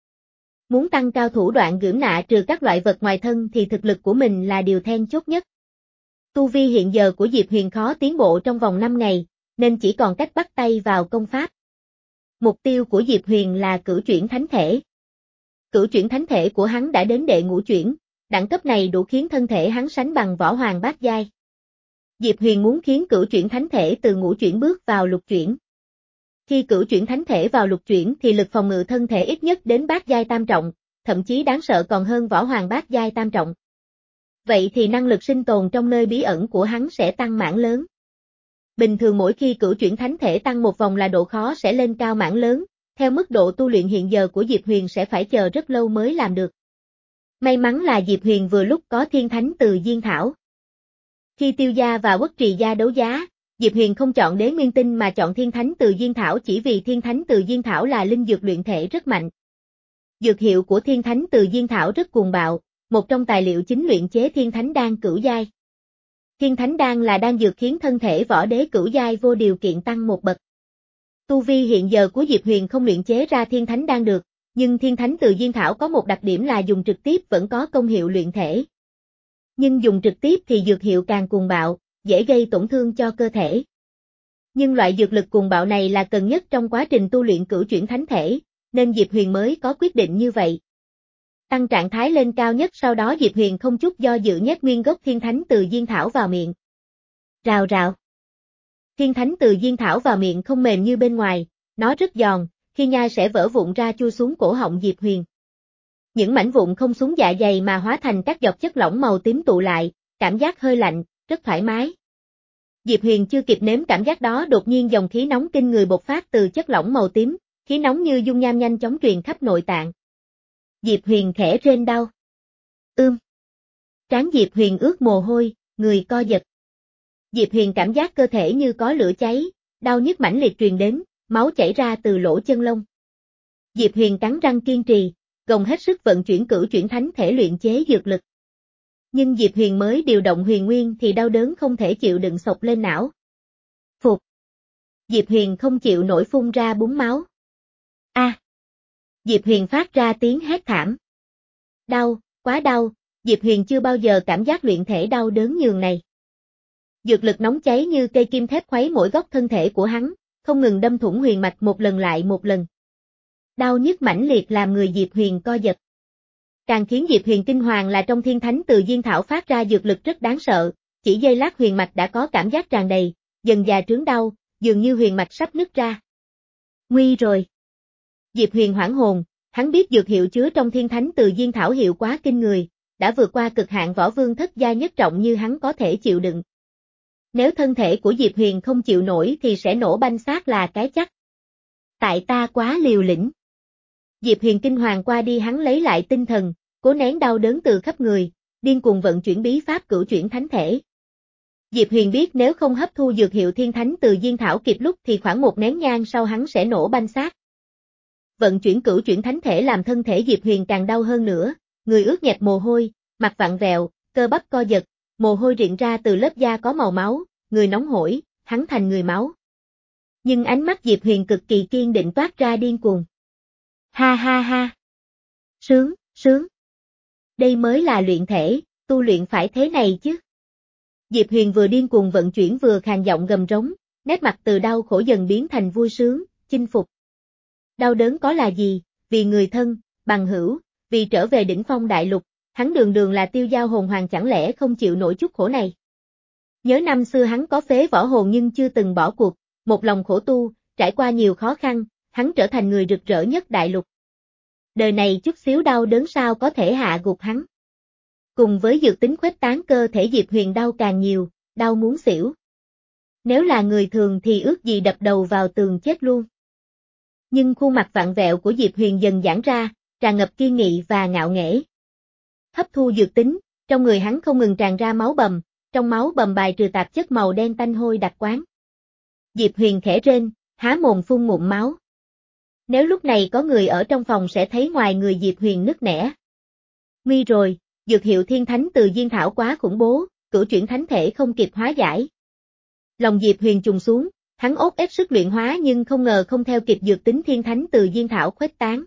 Muốn tăng cao thủ đoạn dưỡng nạ trừ các loại vật ngoài thân thì thực lực của mình là điều then chốt nhất. Tu vi hiện giờ của Diệp Huyền khó tiến bộ trong vòng năm ngày, nên chỉ còn cách bắt tay vào công pháp. Mục tiêu của Diệp Huyền là cửu chuyển thánh thể. Cửu chuyển thánh thể của hắn đã đến đệ ngũ chuyển, đẳng cấp này đủ khiến thân thể hắn sánh bằng võ hoàng bát giai. Diệp Huyền muốn khiến cửu chuyển thánh thể từ ngũ chuyển bước vào lục chuyển. Khi cửu chuyển thánh thể vào lục chuyển thì lực phòng ngự thân thể ít nhất đến bát giai tam trọng, thậm chí đáng sợ còn hơn võ hoàng bát giai tam trọng. Vậy thì năng lực sinh tồn trong nơi bí ẩn của hắn sẽ tăng mảng lớn. Bình thường mỗi khi cửu chuyển thánh thể tăng một vòng là độ khó sẽ lên cao mảng lớn, theo mức độ tu luyện hiện giờ của Diệp Huyền sẽ phải chờ rất lâu mới làm được. May mắn là Diệp Huyền vừa lúc có Thiên Thánh Từ Diên Thảo. Khi Tiêu gia và Quốc Trì gia đấu giá, Diệp Huyền không chọn Đế Nguyên Tinh mà chọn Thiên Thánh Từ Diên Thảo chỉ vì Thiên Thánh Từ Diên Thảo là linh dược luyện thể rất mạnh. Dược hiệu của Thiên Thánh Từ Diên Thảo rất cuồng bạo, một trong tài liệu chính luyện chế Thiên Thánh Đan cửu giai. Thiên Thánh Đan là đan dược khiến thân thể võ đế cửu giai vô điều kiện tăng một bậc. Tu vi hiện giờ của Diệp Huyền không luyện chế ra Thiên Thánh Đan được, nhưng Thiên Thánh Từ Diên Thảo có một đặc điểm là dùng trực tiếp vẫn có công hiệu luyện thể. Nhưng dùng trực tiếp thì dược hiệu càng cuồng bạo, dễ gây tổn thương cho cơ thể. Nhưng loại dược lực cuồng bạo này là cần nhất trong quá trình tu luyện cửu chuyển thánh thể, nên Diệp Huyền mới có quyết định như vậy. Tăng trạng thái lên cao nhất sau đó Diệp Huyền không chút do dự nhét nguyên gốc Thiên Thánh Từ Diên Thảo vào miệng. Rào rào. Thiên Thánh Từ Diên Thảo vào miệng không mềm như bên ngoài, nó rất giòn, khi nhai sẽ vỡ vụn ra chui xuống cổ họng Diệp Huyền. Những mảnh vụn không xuống dạ dày mà hóa thành các giọt chất lỏng màu tím tụ lại, cảm giác hơi lạnh, rất thoải mái. Diệp Huyền chưa kịp nếm cảm giác đó đột nhiên dòng khí nóng kinh người bộc phát từ chất lỏng màu tím, khí nóng như dung nham nhanh chóng truyền khắp nội tạng. Diệp Huyền khẽ rên đau. Ưm. Trán Diệp Huyền ướt mồ hôi, người co giật. Diệp Huyền cảm giác cơ thể như có lửa cháy, đau nhức mãnh liệt truyền đến, máu chảy ra từ lỗ chân lông. Diệp Huyền cắn răng kiên trì, gồng hết sức vận chuyển cửu chuyển thánh thể luyện chế dược lực. Nhưng Diệp Huyền mới điều động huyền nguyên thì đau đớn không thể chịu đựng xộc lên não. Phục. Diệp Huyền không chịu nổi phun ra búng máu. A! À. Diệp Huyền phát ra tiếng hét thảm. Đau, quá đau, Diệp Huyền chưa bao giờ cảm giác luyện thể đau đớn nhường này. Dược lực nóng cháy như cây kim thép khuấy mỗi góc thân thể của hắn, không ngừng đâm thủng huyền mạch một lần lại một lần. Đau nhức mãnh liệt làm người Diệp Huyền co giật. Càng khiến Diệp Huyền kinh hoàng là trong thiên thánh từ diên thảo phát ra dược lực rất đáng sợ, chỉ giây lát huyền mạch đã có cảm giác tràn đầy, dần dà trướng đau, dường như huyền mạch sắp nứt ra. Nguy rồi. Diệp Huyền hoảng hồn, hắn biết dược hiệu chứa trong thiên thánh từ diên thảo hiệu quá kinh người, đã vượt qua cực hạn võ vương thất gia nhất trọng như hắn có thể chịu đựng. Nếu thân thể của Diệp Huyền không chịu nổi thì sẽ nổ banh xác là cái chắc. Tại ta quá liều lĩnh. Diệp Huyền kinh hoàng qua đi hắn lấy lại tinh thần, cố nén đau đớn từ khắp người, điên cuồng vận chuyển bí pháp cửu chuyển thánh thể. Diệp Huyền biết nếu không hấp thu dược hiệu thiên thánh từ diên thảo kịp lúc thì khoảng một nén nhang sau hắn sẽ nổ banh xác. Vận chuyển cửu chuyển thánh thể làm thân thể Diệp Huyền càng đau hơn nữa, người ướt nhẹp mồ hôi, mặt vặn vẹo, cơ bắp co giật, mồ hôi rịn ra từ lớp da có màu máu, người nóng hổi, hắn thành người máu. Nhưng ánh mắt Diệp Huyền cực kỳ kiên định toát ra điên cuồng. Ha ha ha. Sướng, sướng. Đây mới là luyện thể, tu luyện phải thế này chứ. Diệp Huyền vừa điên cuồng vận chuyển vừa khàn giọng gầm rống, nét mặt từ đau khổ dần biến thành vui sướng, chinh phục. Đau đớn có là gì, vì người thân, bằng hữu, vì trở về đỉnh phong đại lục, hắn đường đường là tiêu giao hồn hoàng chẳng lẽ không chịu nổi chút khổ này. Nhớ năm xưa hắn có phế võ hồn nhưng chưa từng bỏ cuộc, một lòng khổ tu, trải qua nhiều khó khăn, hắn trở thành người rực rỡ nhất đại lục. Đời này chút xíu đau đớn sao có thể hạ gục hắn. Cùng với dược tính khuếch tán cơ thể Diệp Huyền đau càng nhiều, đau muốn xỉu. Nếu là người thường thì ước gì đập đầu vào tường chết luôn. Nhưng khuôn mặt vặn vẹo của Diệp Huyền dần giãn ra, tràn ngập kiên nghị và ngạo nghễ. Hấp thu dược tính, trong người hắn không ngừng tràn ra máu bầm, trong máu bầm bài trừ tạp chất màu đen tanh hôi đặc quán. Diệp Huyền khẽ rên, há mồm phun ngụm máu. Nếu lúc này có người ở trong phòng sẽ thấy ngoài người Diệp Huyền nứt nẻ. Nguy rồi, dược hiệu thiên thánh từ diên thảo quá khủng bố, cửu chuyển thánh thể không kịp hóa giải. Lòng Diệp Huyền trùng xuống, hắn ốt ép sức luyện hóa nhưng không ngờ không theo kịp dược tính thiên thánh từ diên thảo khuếch tán.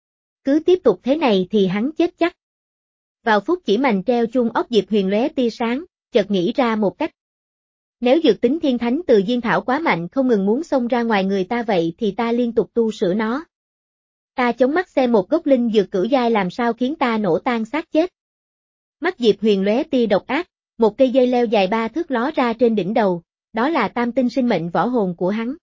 Cứ tiếp tục thế này thì hắn chết chắc. Vào phút chỉ mành treo chuông ốc Diệp Huyền lóe tia sáng, chợt nghĩ ra một cách. Nếu dược tính thiên thánh từ diên thảo quá mạnh không ngừng muốn xông ra ngoài người ta vậy thì ta liên tục tu sửa nó. Ta chống mắt xem một gốc linh dược cửu giai làm sao khiến ta nổ tan xác chết. Mắt Diệp Huyền lóe tia độc ác, một cây dây leo dài ba thước ló ra trên đỉnh đầu, đó là tam tinh sinh mệnh võ hồn của hắn.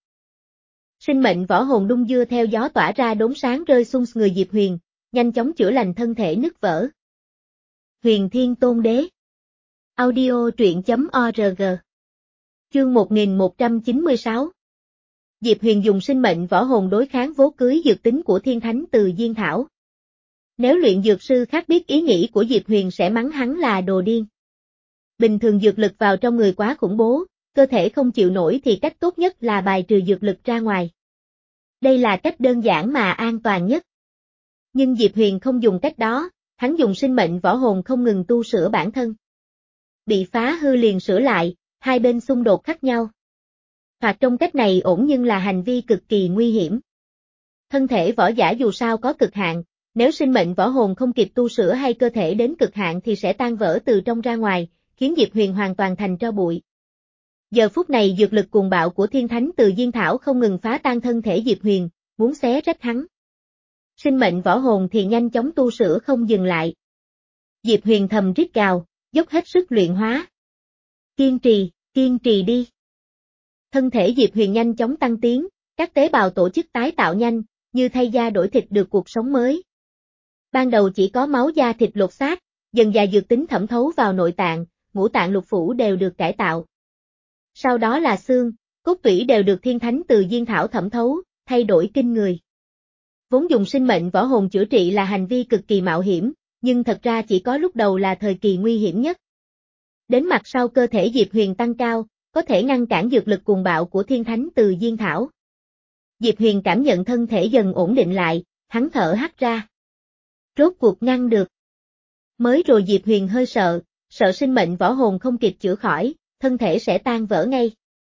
Sinh mệnh võ hồn đung đưa theo gió tỏa ra đốm sáng rơi xung người Diệp Huyền, nhanh chóng chữa lành thân thể nứt vỡ. Huyền Thiên Tôn Đế. Audio truyện chấm org. Chương một nghìn một trăm chín mươi sáu. Diệp Huyền dùng sinh mệnh võ hồn đối kháng vố cưới dược tính của thiên thánh từ diên thảo. Nếu luyện dược sư khác biết ý nghĩ của Diệp Huyền sẽ mắng hắn là đồ điên. Bình thường dược lực vào trong người quá khủng bố, cơ thể không chịu nổi thì cách tốt nhất là bài trừ dược lực ra ngoài. Đây là cách đơn giản mà an toàn nhất. Nhưng Diệp Huyền không dùng cách đó, hắn dùng sinh mệnh võ hồn không ngừng tu sửa bản thân. Bị phá hư liền sửa lại, hai bên xung đột khác nhau. Hoặc trong cách này ổn nhưng là hành vi cực kỳ nguy hiểm. Thân thể võ giả dù sao có cực hạn, nếu sinh mệnh võ hồn không kịp tu sửa hay cơ thể đến cực hạn thì sẽ tan vỡ từ trong ra ngoài, khiến Diệp Huyền hoàn toàn thành tro bụi. Giờ phút này dược lực cuồng bạo của thiên thánh từ diên thảo không ngừng phá tan thân thể Diệp Huyền, muốn xé rách hắn. Sinh mệnh võ hồn thì nhanh chóng tu sửa không dừng lại. Diệp Huyền thầm rít gào, dốc hết sức luyện hóa. Kiên trì, kiên trì đi. Thân thể Diệp Huyền nhanh chóng tăng tiến, các tế bào tổ chức tái tạo nhanh, như thay da đổi thịt được cuộc sống mới. Ban đầu chỉ có máu da thịt lột xác, dần dà dược tính thẩm thấu vào nội tạng, ngũ tạng lục phủ đều được cải tạo. Sau đó là xương, cốt tủy đều được thiên thánh từ diên thảo thẩm thấu, thay đổi kinh người. Vốn dùng sinh mệnh võ hồn chữa trị là hành vi cực kỳ mạo hiểm, nhưng thật ra chỉ có lúc đầu là thời kỳ nguy hiểm nhất. Đến mặt sau cơ thể Diệp Huyền tăng cao, có thể ngăn cản dược lực cuồng bạo của thiên thánh từ diên thảo. Diệp Huyền cảm nhận thân thể dần ổn định lại, hắn thở hắt ra. Rốt cuộc ngăn được. Mới rồi Diệp Huyền hơi sợ, sợ sinh mệnh võ hồn không kịp chữa khỏi, thân thể sẽ tan vỡ ngay.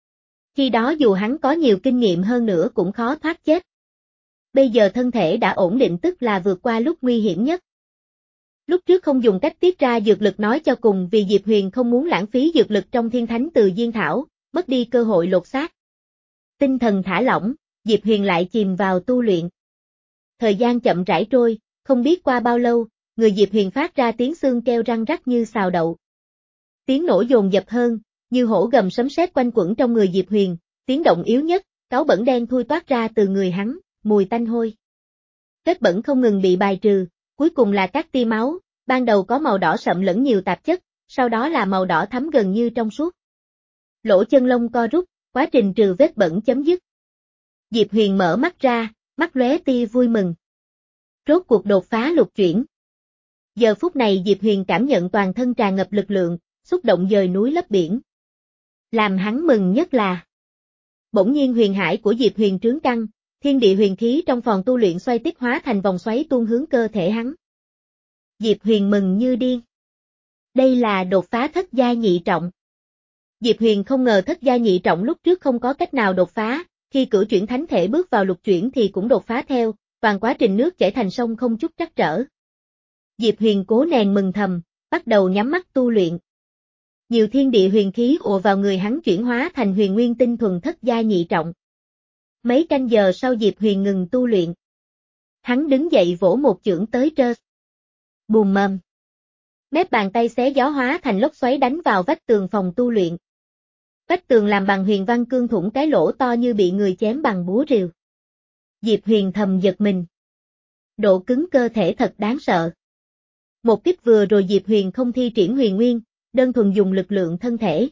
Khi đó dù hắn có nhiều kinh nghiệm hơn nữa cũng khó thoát chết. Bây giờ thân thể đã ổn định tức là vượt qua lúc nguy hiểm nhất. Lúc trước không dùng cách tiết ra dược lực nói cho cùng vì Diệp Huyền không muốn lãng phí dược lực trong thiên thánh từ diên thảo, mất đi cơ hội lột xác. Tinh thần thả lỏng, Diệp Huyền lại chìm vào tu luyện. Thời gian chậm rãi trôi, không biết qua bao lâu, người Diệp Huyền phát ra tiếng xương kêu răng rắc như xào đậu. Tiếng nổ dồn dập hơn, như hổ gầm sấm sét quanh quẩn trong người Diệp Huyền, tiếng động yếu nhất, cáu bẩn đen thui toát ra từ người hắn, mùi tanh hôi. Vết bẩn không ngừng bị bài trừ, cuối cùng là các tia máu, ban đầu có màu đỏ sậm lẫn nhiều tạp chất, sau đó là màu đỏ thắm gần như trong suốt. Lỗ chân lông co rút, quá trình trừ vết bẩn chấm dứt. Diệp Huyền mở mắt ra, mắt lóe tia vui mừng. Rốt cuộc đột phá lục chuyển. Giờ phút này Diệp Huyền cảm nhận toàn thân tràn ngập lực lượng, xúc động dời núi lấp biển. Làm hắn mừng nhất là bỗng nhiên huyền hải của Diệp Huyền trướng căng, thiên địa huyền khí trong phòng tu luyện xoay tích hóa thành vòng xoáy tuôn hướng cơ thể hắn. Diệp Huyền mừng như điên. Đây là đột phá thất giai nhị trọng. Diệp Huyền không ngờ thất giai nhị trọng lúc trước không có cách nào đột phá, khi cửu chuyển thánh thể bước vào lục chuyển thì cũng đột phá theo, toàn quá trình nước chảy thành sông không chút trắc trở. Diệp Huyền cố nén mừng thầm, bắt đầu nhắm mắt tu luyện. Nhiều thiên địa huyền khí ùa vào người hắn chuyển hóa thành huyền nguyên tinh thuần thất giai nhị trọng. Mấy canh giờ sau Diệp Huyền ngừng tu luyện. Hắn đứng dậy vỗ một chưởng tới trơ. Bùm mầm. Mép bàn tay xé gió hóa thành lốc xoáy đánh vào vách tường phòng tu luyện. Vách tường làm bằng huyền văn cương thủng cái lỗ to như bị người chém bằng búa rìu. Diệp Huyền thầm giật mình. Độ cứng cơ thể thật đáng sợ. Một kích vừa rồi Diệp Huyền không thi triển huyền nguyên, đơn thuần dùng lực lượng thân thể.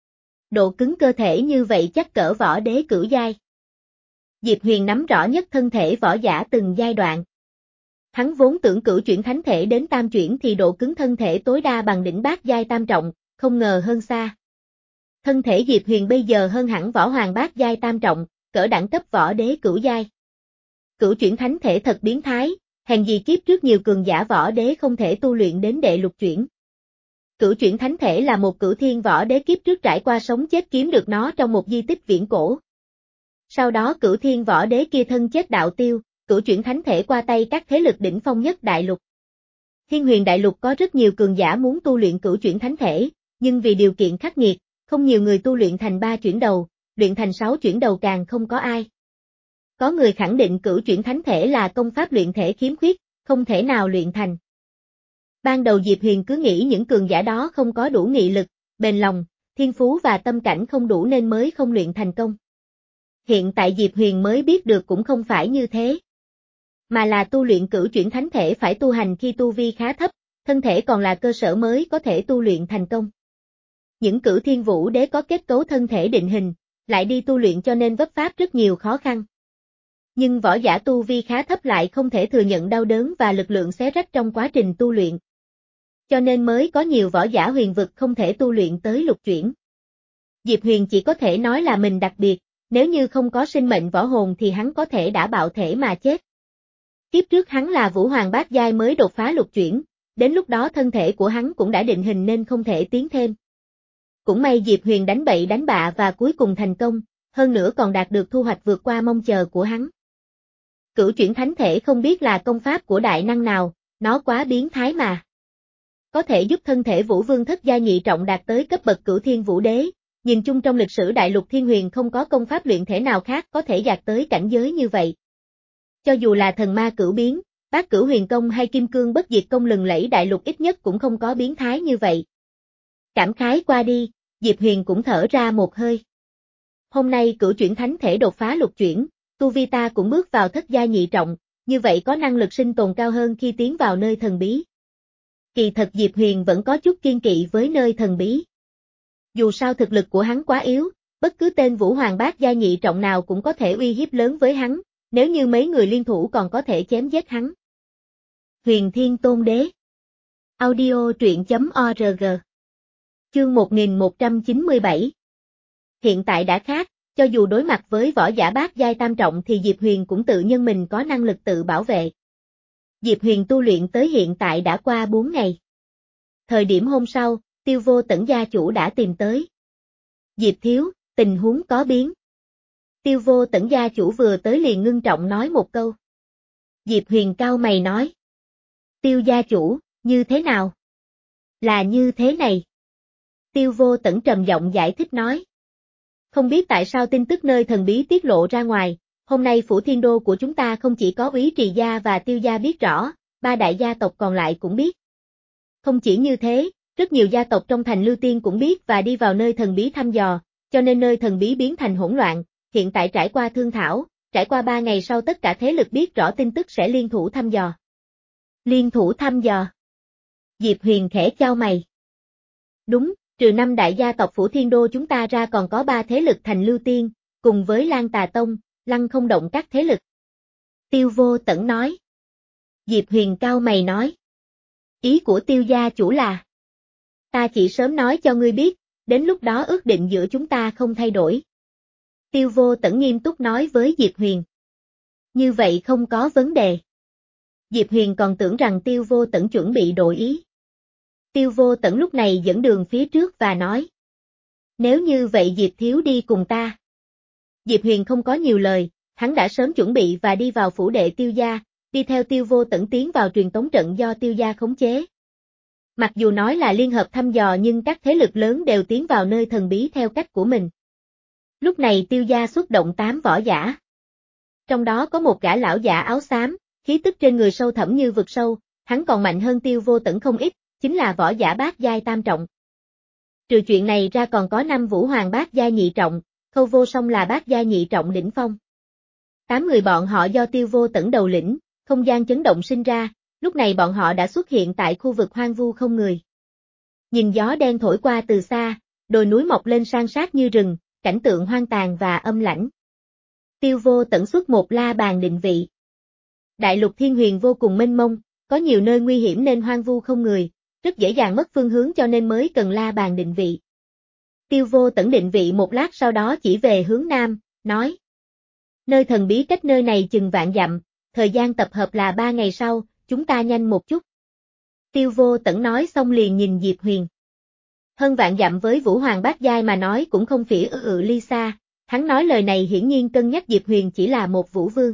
Độ cứng cơ thể như vậy chắc cỡ võ đế cửu giai. Diệp Huyền nắm rõ nhất thân thể võ giả từng giai đoạn. Hắn vốn tưởng cửu chuyển thánh thể đến tam chuyển thì độ cứng thân thể tối đa bằng đỉnh bát giai tam trọng, không ngờ hơn xa. Thân thể Diệp Huyền bây giờ hơn hẳn võ hoàng bát giai tam trọng, cỡ đẳng cấp võ đế cửu giai. Cửu chuyển thánh thể thật biến thái, hèn gì kiếp trước nhiều cường giả võ đế không thể tu luyện đến đệ lục chuyển. Cửu chuyển thánh thể là một cửu thiên võ đế kiếp trước trải qua sống chết kiếm được nó trong một di tích viễn cổ. Sau đó cửu thiên võ đế kia thân chết đạo tiêu, cửu chuyển thánh thể qua tay các thế lực đỉnh phong nhất đại lục. Thiên huyền đại lục có rất nhiều cường giả muốn tu luyện cửu chuyển thánh thể, nhưng vì điều kiện khắc nghiệt, không nhiều người tu luyện thành ba chuyển đầu, luyện thành sáu chuyển đầu càng không có ai. Có người khẳng định cửu chuyển thánh thể là công pháp luyện thể khiếm khuyết, không thể nào luyện thành. Ban đầu Diệp Huyền cứ nghĩ những cường giả đó không có đủ nghị lực, bền lòng, thiên phú và tâm cảnh không đủ nên mới không luyện thành công. Hiện tại Diệp Huyền mới biết được cũng không phải như thế. Mà là tu luyện cửu chuyển thánh thể phải tu hành khi tu vi khá thấp, thân thể còn là cơ sở mới có thể tu luyện thành công. Những cửu thiên vũ đế có kết cấu thân thể định hình, lại đi tu luyện cho nên vấp pháp rất nhiều khó khăn. Nhưng võ giả tu vi khá thấp lại không thể thừa nhận đau đớn và lực lượng xé rách trong quá trình tu luyện. Cho nên mới có nhiều võ giả huyền vực không thể tu luyện tới lục chuyển. Diệp Huyền chỉ có thể nói là mình đặc biệt, nếu như không có sinh mệnh võ hồn thì hắn có thể đã bạo thể mà chết. Kiếp trước hắn là vũ hoàng bát giai mới đột phá lục chuyển, đến lúc đó thân thể của hắn cũng đã định hình nên không thể tiến thêm. Cũng may Diệp Huyền đánh bậy đánh bạ và cuối cùng thành công, hơn nữa còn đạt được thu hoạch vượt qua mong chờ của hắn. Cửu chuyển thánh thể không biết là công pháp của đại năng nào, nó quá biến thái mà. Có thể giúp thân thể vũ vương thất gia nhị trọng đạt tới cấp bậc cửu thiên vũ đế, nhìn chung trong lịch sử đại lục thiên huyền không có công pháp luyện thể nào khác có thể đạt tới cảnh giới như vậy. Cho dù là thần ma cửu biến, bát cửu huyền công hay kim cương bất diệt công lừng lẫy đại lục ít nhất cũng không có biến thái như vậy. Cảm khái qua đi, Diệp Huyền cũng thở ra một hơi. Hôm nay cửu chuyển thánh thể đột phá lục chuyển, tu vi ta cũng bước vào thất gia nhị trọng, như vậy có năng lực sinh tồn cao hơn khi tiến vào nơi thần bí. Kỳ thật Diệp Huyền vẫn có chút kiên kỵ với nơi thần bí. Dù sao thực lực của hắn quá yếu, bất cứ tên vũ hoàng bát gia nhị trọng nào cũng có thể uy hiếp lớn với hắn, nếu như mấy người liên thủ còn có thể chém giết hắn. Huyền Thiên Tôn Đế. Audio truyện chấm org. Chương một nghìn một trăm chín mươi bảy. Hiện tại đã khác, cho dù đối mặt với võ giả bát giai tam trọng thì Diệp Huyền cũng tự nhân mình có năng lực tự bảo vệ. Diệp Huyền tu luyện tới hiện tại đã qua bốn ngày. Thời điểm hôm sau, Tiêu Vô Tẩn gia chủ đã tìm tới. Diệp thiếu, tình huống có biến. Tiêu Vô Tẩn gia chủ vừa tới liền ngưng trọng nói một câu. Diệp Huyền cau mày nói. Tiêu gia chủ, như thế nào? Là như thế này. Tiêu Vô Tẩn trầm giọng giải thích nói. Không biết tại sao tin tức nơi thần bí tiết lộ ra ngoài, hôm nay phủ thiên đô của chúng ta không chỉ có Úy Trì gia và Tiêu gia biết rõ, ba đại gia tộc còn lại cũng biết. Không chỉ như thế, rất nhiều gia tộc trong thành Lưu Tiên cũng biết và đi vào nơi thần bí thăm dò, cho nên nơi thần bí biến thành hỗn loạn, hiện tại trải qua thương thảo, trải qua ba ngày sau tất cả thế lực biết rõ tin tức sẽ liên thủ thăm dò. Liên thủ thăm dò. Diệp Huyền khẽ chau mày. Đúng, trừ năm đại gia tộc phủ thiên đô chúng ta ra còn có ba thế lực thành Lưu Tiên, cùng với Lan Tà Tông, Lăng Không Động các thế lực. Tiêu Vô Tẩn nói. Diệp Huyền cau mày nói. Ý của Tiêu gia chủ là. Ta chỉ sớm nói cho ngươi biết, đến lúc đó ước định giữa chúng ta không thay đổi. Tiêu Vô Tẩn nghiêm túc nói với Diệp Huyền. Như vậy không có vấn đề. Diệp Huyền còn tưởng rằng Tiêu Vô Tẩn chuẩn bị đổi ý. Tiêu Vô Tẩn lúc này dẫn đường phía trước và nói. Nếu như vậy Diệp thiếu đi cùng ta. Diệp Huyền không có nhiều lời, hắn đã sớm chuẩn bị và đi vào phủ đệ Tiêu gia, đi theo Tiêu Vô Tẩn tiến vào truyền tống trận do Tiêu gia khống chế. Mặc dù nói là liên hợp thăm dò nhưng các thế lực lớn đều tiến vào nơi thần bí theo cách của mình. Lúc này Tiêu gia xuất động tám võ giả. Trong đó có một gã lão giả áo xám, khí tức trên người sâu thẳm như vực sâu, hắn còn mạnh hơn Tiêu Vô Tẩn không ít, chính là võ giả bát giai tam trọng. Trừ chuyện này ra còn có năm vũ hoàng bát giai nhị trọng, Khâu Vô Song là bát giai nhị trọng đỉnh phong. Tám người bọn họ do Tiêu Vô Tẩn đầu lĩnh, không gian chấn động sinh ra, lúc này bọn họ đã xuất hiện tại khu vực hoang vu không người. Nhìn gió đen thổi qua từ xa, đồi núi mọc lên san sát như rừng, cảnh tượng hoang tàn và âm lãnh. Tiêu Vô Tẩn xuất một la bàn định vị. Đại lục thiên huyền vô cùng mênh mông, có nhiều nơi nguy hiểm nên hoang vu không người, rất dễ dàng mất phương hướng cho nên mới cần la bàn định vị. Tiêu Vô Tẩn định vị một lát sau đó chỉ về hướng nam, nói. Nơi thần bí cách nơi này chừng vạn dặm, thời gian tập hợp là ba ngày sau, chúng ta nhanh một chút. Tiêu Vô Tẩn nói xong liền nhìn Diệp Huyền. Hơn vạn dặm với Vũ Hoàng bát giai mà nói cũng không phỉ ư ự ly xa, hắn nói lời này hiển nhiên cân nhắc Diệp Huyền chỉ là một vũ vương.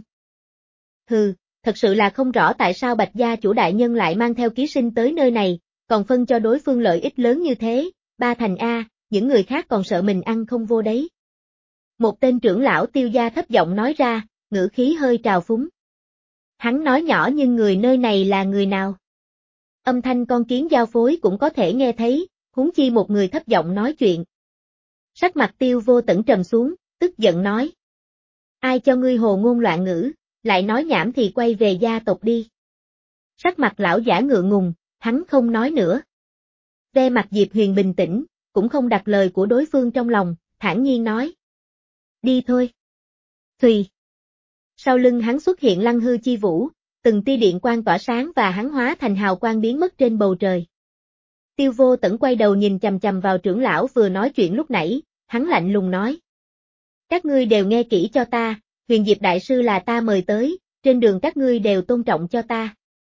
Hừ, thật sự là không rõ tại sao Bạch gia chủ đại nhân lại mang theo ký sinh tới nơi này, còn phân cho đối phương lợi ích lớn như thế, ba thành A, những người khác còn sợ mình ăn không vô đấy. Một tên trưởng lão Tiêu gia thấp giọng nói ra, ngữ khí hơi trào phúng. Hắn nói nhỏ nhưng người nơi này là người nào? Âm thanh con kiến giao phối cũng có thể nghe thấy, huống chi một người thấp giọng nói chuyện. Sắc mặt Tiêu Vô Tẩn trầm xuống, tức giận nói. Ai cho ngươi hồ ngôn loạn ngữ, lại nói nhảm thì quay về gia tộc đi. Sắc mặt lão giả ngượng ngùng, hắn không nói nữa. Ve mặt Diệp Huyền bình tĩnh, cũng không đặt lời của đối phương trong lòng, thản nhiên nói. Đi thôi. Thùy. Sau lưng hắn xuất hiện lăng hư chi vũ, từng tia điện quang tỏa sáng và hắn hóa thành hào quang biến mất trên bầu trời. Tiêu Vô Tẩn quay đầu nhìn chằm chằm vào trưởng lão vừa nói chuyện lúc nãy, hắn lạnh lùng nói. Các ngươi đều nghe kỹ cho ta, Huyền Diệp Đại Sư là ta mời tới, trên đường các ngươi đều tôn trọng cho ta.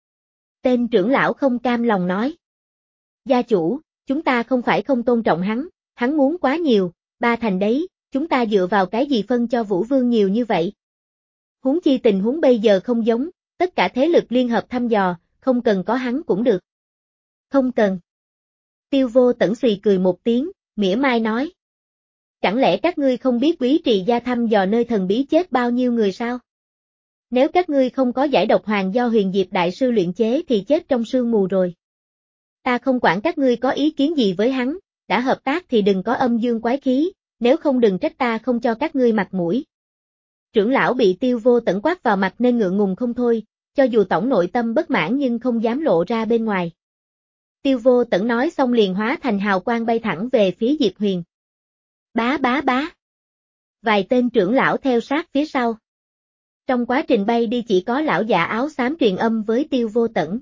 Tên trưởng lão không cam lòng nói. Gia chủ, chúng ta không phải không tôn trọng hắn, hắn muốn quá nhiều, ba thành đấy, chúng ta dựa vào cái gì phân cho Vũ Vương nhiều như vậy? Huống chi tình huống bây giờ không giống, tất cả thế lực liên hợp thăm dò, không cần có hắn cũng được. Không cần. Tiêu Vô Tẩn xùy cười một tiếng, mỉa mai nói. Chẳng lẽ các ngươi không biết Úy Trì gia thăm dò nơi thần bí chết bao nhiêu người sao? Nếu các ngươi không có giải độc hoàng do Huyền Diệp Đại Sư luyện chế thì chết trong sương mù rồi. Ta không quản các ngươi có ý kiến gì với hắn, đã hợp tác thì đừng có âm dương quái khí, nếu không đừng trách ta không cho các ngươi mặt mũi. Trưởng lão bị Tiêu Vô Tẩn quát vào mặt nên ngượng ngùng không thôi, cho dù tổng nội tâm bất mãn nhưng không dám lộ ra bên ngoài. Tiêu Vô Tẩn nói xong liền hóa thành hào quang bay thẳng về phía Diệp Huyền. Bá bá bá. Vài tên trưởng lão theo sát phía sau. Trong quá trình bay đi chỉ có lão già áo xám truyền âm với Tiêu Vô Tẩn.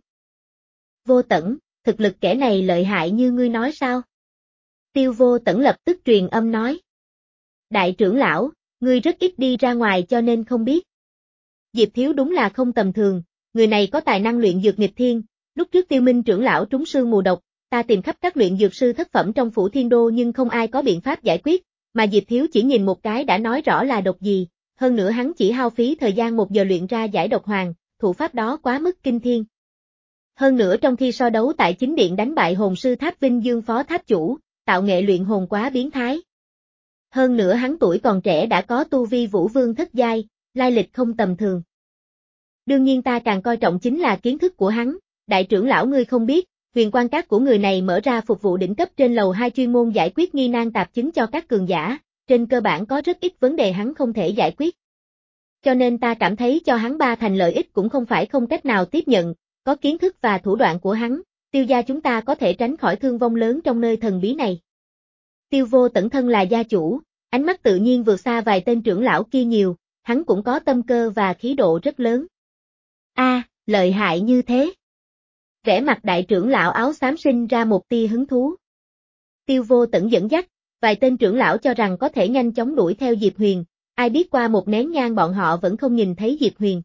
Vô Tẩn, thực lực kẻ này lợi hại như ngươi nói sao? Tiêu Vô Tẩn lập tức truyền âm nói. Đại trưởng lão, ngươi rất ít đi ra ngoài cho nên không biết. Diệp Thiếu đúng là không tầm thường, người này có tài năng luyện dược nghịch thiên, lúc trước Tiêu Minh trưởng lão trúng sương mù độc, ta tìm khắp các luyện dược sư thất phẩm trong phủ Thiên Đô nhưng không ai có biện pháp giải quyết, mà Diệp Thiếu chỉ nhìn một cái đã nói rõ là độc gì, hơn nữa hắn chỉ hao phí thời gian một giờ luyện ra giải độc hoàng, thủ pháp đó quá mức kinh thiên. Hơn nữa trong khi so đấu tại chính điện đánh bại hồn sư Tháp Vinh Dương phó tháp chủ, tạo nghệ luyện hồn quá biến thái. Hơn nữa hắn tuổi còn trẻ đã có tu vi vũ vương thất giai, lai lịch không tầm thường. Đương nhiên ta càng coi trọng chính là kiến thức của hắn, đại trưởng lão ngươi không biết, huyền quan các của người này mở ra phục vụ đỉnh cấp trên lầu hai chuyên môn giải quyết nghi nan tạp chứng cho các cường giả, trên cơ bản có rất ít vấn đề hắn không thể giải quyết. Cho nên ta cảm thấy cho hắn ba thành lợi ích cũng không phải không cách nào tiếp nhận, có kiến thức và thủ đoạn của hắn, Tiêu gia chúng ta có thể tránh khỏi thương vong lớn trong nơi thần bí này. Tiêu Vô Tẩn thân là gia chủ, ánh mắt tự nhiên vượt xa vài tên trưởng lão kia nhiều, hắn cũng có tâm cơ và khí độ rất lớn. A, à, lợi hại như thế. Vẻ mặt đại trưởng lão áo xám sinh ra một tia hứng thú. Tiêu Vô Tẩn dẫn dắt, vài tên trưởng lão cho rằng có thể nhanh chóng đuổi theo Diệp Huyền, ai biết qua một nén nhang bọn họ vẫn không nhìn thấy Diệp Huyền.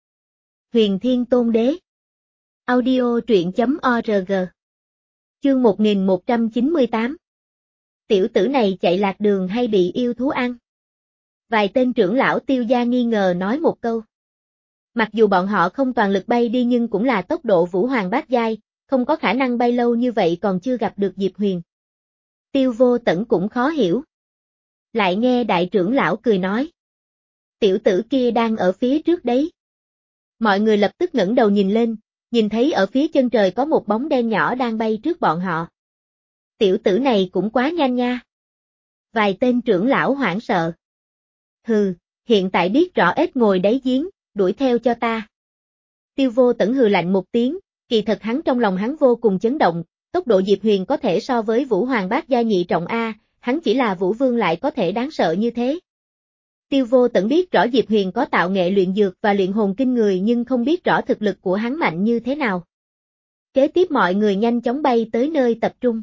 Huyền Thiên Tôn Đế. Audio truyện chấm org. Chương một nghìn một trăm chín mươi tám. Tiểu tử này chạy lạc đường hay bị yêu thú ăn? Vài tên trưởng lão Tiêu gia nghi ngờ nói một câu. Mặc dù bọn họ không toàn lực bay đi nhưng cũng là tốc độ vũ hoàng bát giai, không có khả năng bay lâu như vậy còn chưa gặp được Diệp Huyền. Tiêu Vô Tẩn cũng khó hiểu. Lại nghe đại trưởng lão cười nói. Tiểu tử kia đang ở phía trước đấy. Mọi người lập tức ngẩng đầu nhìn lên, nhìn thấy ở phía chân trời có một bóng đen nhỏ đang bay trước bọn họ. Tiểu tử này cũng quá nhanh nha. Vài tên trưởng lão hoảng sợ. Hừ, hiện tại biết rõ ếch ngồi đáy giếng, đuổi theo cho ta. Tiêu Vô Tẩn hừ lạnh một tiếng, kỳ thật hắn trong lòng hắn vô cùng chấn động, tốc độ Diệp Huyền có thể so với Vũ Hoàng bát gia nhị trọng A, hắn chỉ là Vũ Vương lại có thể đáng sợ như thế. Tiêu Vô Tẩn biết rõ Diệp Huyền có tạo nghệ luyện dược và luyện hồn kinh người nhưng không biết rõ thực lực của hắn mạnh như thế nào. Kế tiếp mọi người nhanh chóng bay tới nơi tập trung.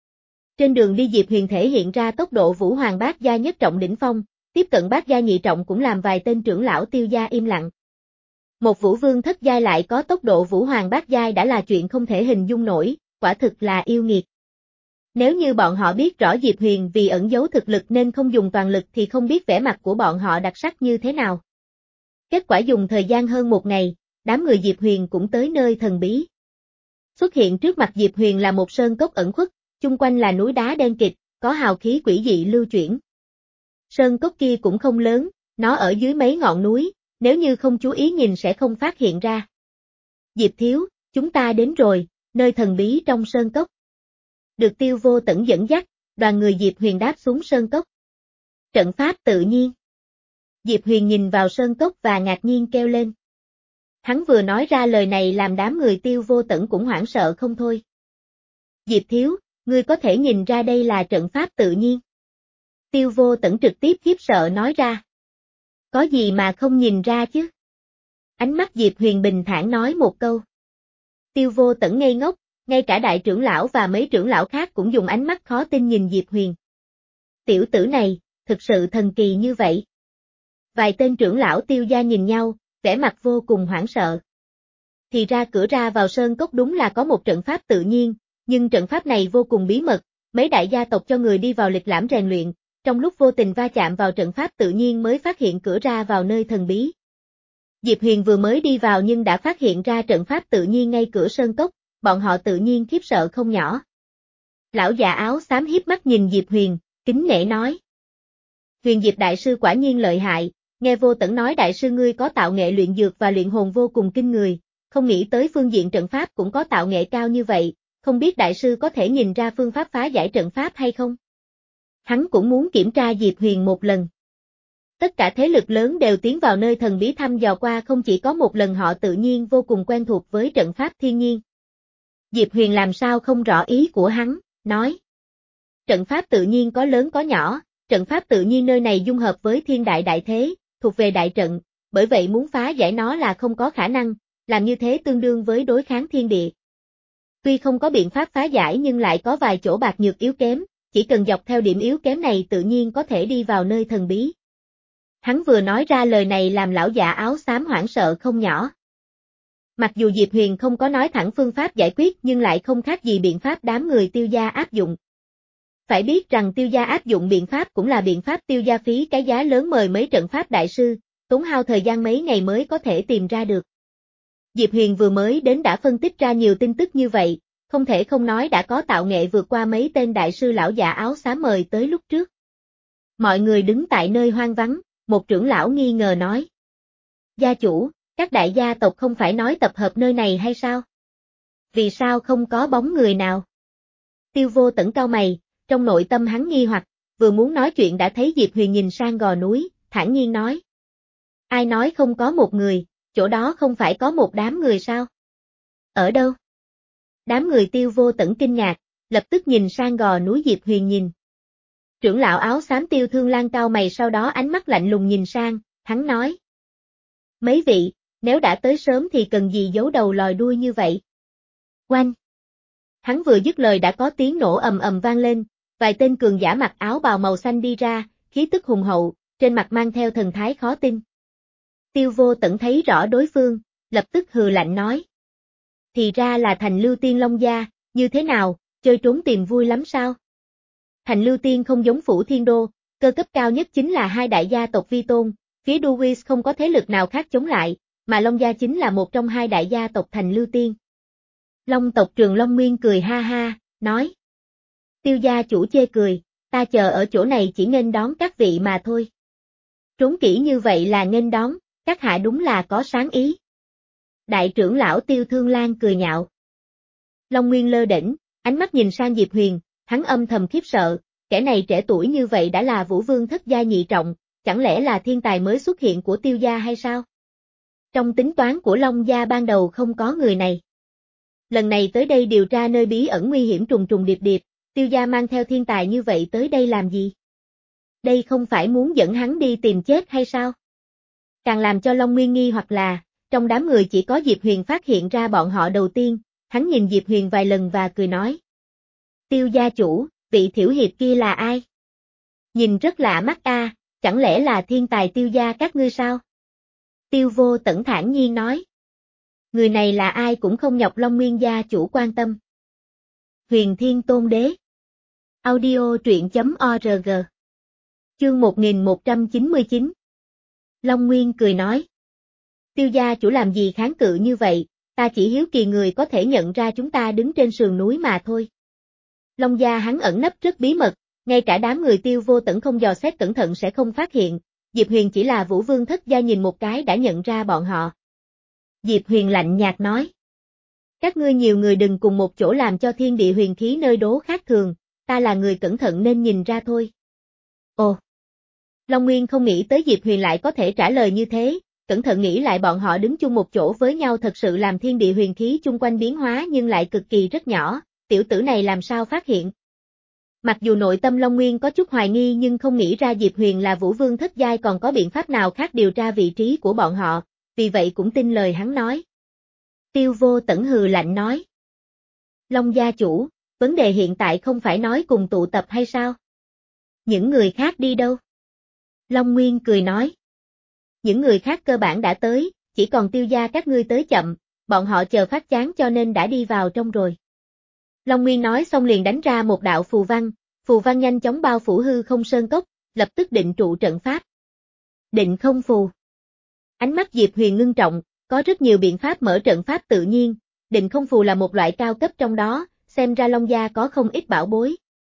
Trên đường đi Diệp Huyền thể hiện ra tốc độ Vũ Hoàng bát gia nhất trọng đỉnh phong, tiếp cận bát gia nhị trọng cũng làm vài tên trưởng lão Tiêu gia im lặng. Một Vũ Vương thất giai lại có tốc độ Vũ Hoàng bát giai đã là chuyện không thể hình dung nổi, quả thực là yêu nghiệt. Nếu như bọn họ biết rõ Diệp Huyền vì ẩn giấu thực lực nên không dùng toàn lực thì không biết vẻ mặt của bọn họ đặc sắc như thế nào. Kết quả dùng thời gian hơn một ngày, đám người Diệp Huyền cũng tới nơi thần bí. Xuất hiện trước mặt Diệp Huyền là một sơn cốc ẩn khuất, chung quanh là núi đá đen kịt, có hào khí quỷ dị lưu chuyển. Sơn cốc kia cũng không lớn, nó ở dưới mấy ngọn núi, nếu như không chú ý nhìn sẽ không phát hiện ra. Diệp Thiếu, chúng ta đến rồi, nơi thần bí trong sơn cốc. Được Tiêu Vô Tẩn dẫn dắt, đoàn người Diệp Huyền đáp xuống sơn cốc. Trận pháp tự nhiên. Diệp Huyền nhìn vào sơn cốc và ngạc nhiên kêu lên. Hắn vừa nói ra lời này làm đám người Tiêu Vô Tẩn cũng hoảng sợ không thôi. Diệp Thiếu, ngươi có thể nhìn ra đây là trận pháp tự nhiên. Tiêu Vô Tẩn trực tiếp khiếp sợ nói ra. Có gì mà không nhìn ra chứ? Ánh mắt Diệp Huyền bình thản nói một câu. Tiêu Vô Tẩn ngây ngốc, ngay cả đại trưởng lão và mấy trưởng lão khác cũng dùng ánh mắt khó tin nhìn Diệp Huyền. Tiểu tử này, thực sự thần kỳ như vậy. Vài tên trưởng lão Tiêu gia nhìn nhau, vẻ mặt vô cùng hoảng sợ. Thì ra cửa ra vào sơn cốc đúng là có một trận pháp tự nhiên, nhưng trận pháp này vô cùng bí mật, mấy đại gia tộc cho người đi vào lịch lãm rèn luyện, trong lúc vô tình va chạm vào trận pháp tự nhiên mới phát hiện cửa ra vào nơi thần bí. Diệp Huyền vừa mới đi vào nhưng đã phát hiện ra trận pháp tự nhiên ngay cửa sơn cốc, bọn họ tự nhiên khiếp sợ không nhỏ. Lão già áo xám hiếp mắt nhìn Diệp Huyền, kính nể nói. Huyền Diệp đại sư quả nhiên lợi hại, nghe Vô Tẩn nói đại sư ngươi có tạo nghệ luyện dược và luyện hồn vô cùng kinh người, không nghĩ tới phương diện trận pháp cũng có tạo nghệ cao như vậy, không biết đại sư có thể nhìn ra phương pháp phá giải trận pháp hay không? Hắn cũng muốn kiểm tra Diệp Huyền một lần. Tất cả thế lực lớn đều tiến vào nơi thần bí thăm dò qua không chỉ có một lần họ tự nhiên vô cùng quen thuộc với trận pháp thiên nhiên. Diệp Huyền làm sao không rõ ý của hắn, nói. Trận pháp tự nhiên có lớn có nhỏ, trận pháp tự nhiên nơi này dung hợp với thiên đại đại thế, thuộc về đại trận, bởi vậy muốn phá giải nó là không có khả năng, làm như thế tương đương với đối kháng thiên địa. Tuy không có biện pháp phá giải nhưng lại có vài chỗ bạc nhược yếu kém, chỉ cần dọc theo điểm yếu kém này tự nhiên có thể đi vào nơi thần bí. Hắn vừa nói ra lời này làm lão già áo xám hoảng sợ không nhỏ. Mặc dù Diệp Huyền không có nói thẳng phương pháp giải quyết nhưng lại không khác gì biện pháp đám người Tiêu gia áp dụng. Phải biết rằng Tiêu gia áp dụng biện pháp cũng là biện pháp Tiêu gia phí cái giá lớn mời mấy trận pháp đại sư, tốn hao thời gian mấy ngày mới có thể tìm ra được. Diệp Huyền vừa mới đến đã phân tích ra nhiều tin tức như vậy, không thể không nói đã có tạo nghệ vượt qua mấy tên đại sư lão già áo xám mời tới lúc trước. Mọi người đứng tại nơi hoang vắng, một trưởng lão nghi ngờ nói. Gia chủ, các đại gia tộc không phải nói tập hợp nơi này hay sao? Vì sao không có bóng người nào? Tiêu Vô Tẩn cau mày, trong nội tâm hắn nghi hoặc, vừa muốn nói chuyện đã thấy Diệp Huyền nhìn sang gò núi, thản nhiên nói. Ai nói không có một người, chỗ đó không phải có một đám người sao? Ở đâu? Đám người Tiêu Vô Tẩn kinh ngạc, lập tức nhìn sang gò núi Diệp Huyền nhìn. Trưởng lão áo xám Tiêu Thương Lan cau mày sau đó ánh mắt lạnh lùng nhìn sang, hắn nói. Mấy vị, nếu đã tới sớm thì cần gì giấu đầu lòi đuôi như vậy? Oanh! Hắn vừa dứt lời đã có tiếng nổ ầm ầm vang lên, vài tên cường giả mặc áo bào màu xanh đi ra, khí tức hùng hậu, trên mặt mang theo thần thái khó tin. Tiêu Vô Tẩn thấy rõ đối phương, lập tức hừ lạnh nói. Thì ra là Thành Lưu Tiên Long gia, như thế nào, chơi trốn tìm vui lắm sao? Thành Lưu Tiên không giống Phủ Thiên Đô, cơ cấp cao nhất chính là hai đại gia tộc vi tôn, phía Duwis không có thế lực nào khác chống lại, mà Long gia chính là một trong hai đại gia tộc Thành Lưu Tiên. Long tộc Trường Long Nguyên cười ha ha, nói. Tiêu gia chủ chê cười, ta chờ ở chỗ này chỉ nghênh đón các vị mà thôi. Trốn kỹ như vậy là nghênh đón, các hạ đúng là có sáng ý. Đại trưởng lão Tiêu Thương Lan cười nhạo. Long Nguyên lơ đễnh, ánh mắt nhìn sang Diệp Huyền, hắn âm thầm khiếp sợ, kẻ này trẻ tuổi như vậy đã là Vũ Vương thất gia nhị trọng, chẳng lẽ là thiên tài mới xuất hiện của Tiêu gia hay sao? Trong tính toán của Long gia ban đầu không có người này. Lần này tới đây điều tra nơi bí ẩn nguy hiểm trùng trùng điệp điệp, Tiêu gia mang theo thiên tài như vậy tới đây làm gì? Đây không phải muốn dẫn hắn đi tìm chết hay sao? Càng làm cho Long Nguyên nghi hoặc là, trong đám người chỉ có Diệp Huyền phát hiện ra bọn họ đầu tiên, hắn nhìn Diệp Huyền vài lần và cười nói. Tiêu gia chủ, vị thiểu hiệp kia là ai? Nhìn rất lạ mắt a, chẳng lẽ là thiên tài Tiêu gia các ngươi sao? Tiêu Vô Tẩn thản nhiên nói. Người này là ai cũng không nhọc Long Nguyên gia chủ quan tâm. Huyền Thiên Tôn Đế. Audio truyện chấm org. Chương một nghìn một trăm chín mươi chín. Long Nguyên cười nói. Tiêu gia chủ làm gì kháng cự như vậy, ta chỉ hiếu kỳ người có thể nhận ra chúng ta đứng trên sườn núi mà thôi. Long gia hắn ẩn nấp rất bí mật, ngay cả đám người Tiêu Vô Tẩn không dò xét cẩn thận sẽ không phát hiện, Diệp Huyền chỉ là Vũ Vương thất gia nhìn một cái đã nhận ra bọn họ. Diệp Huyền lạnh nhạt nói. Các ngươi nhiều người đừng cùng một chỗ làm cho thiên địa huyền khí nơi đố khác thường, ta là người cẩn thận nên nhìn ra thôi. Ồ! Long Nguyên không nghĩ tới Diệp Huyền lại có thể trả lời như thế, cẩn thận nghĩ lại bọn họ đứng chung một chỗ với nhau thật sự làm thiên địa huyền khí chung quanh biến hóa nhưng lại cực kỳ rất nhỏ, tiểu tử này làm sao phát hiện. Mặc dù nội tâm Long Nguyên có chút hoài nghi nhưng không nghĩ ra Diệp Huyền là Vũ Vương thất giai còn có biện pháp nào khác điều tra vị trí của bọn họ, vì vậy cũng tin lời hắn nói. Tiêu Vô Tẩn hừ lạnh nói. Long gia chủ, vấn đề hiện tại không phải nói cùng tụ tập hay sao? Những người khác đi đâu? Long Nguyên cười nói. Những người khác cơ bản đã tới, chỉ còn Tiêu gia các ngươi tới chậm, bọn họ chờ phát chán cho nên đã đi vào trong rồi. Long Nguyên nói xong liền đánh ra một đạo phù văn, phù văn nhanh chóng bao phủ hư không sơn cốc, lập tức định trụ trận pháp. Định không phù. Ánh mắt Diệp Huyền ngưng trọng, có rất nhiều biện pháp mở trận pháp tự nhiên, định không phù là một loại cao cấp trong đó, xem ra Long gia có không ít bảo bối.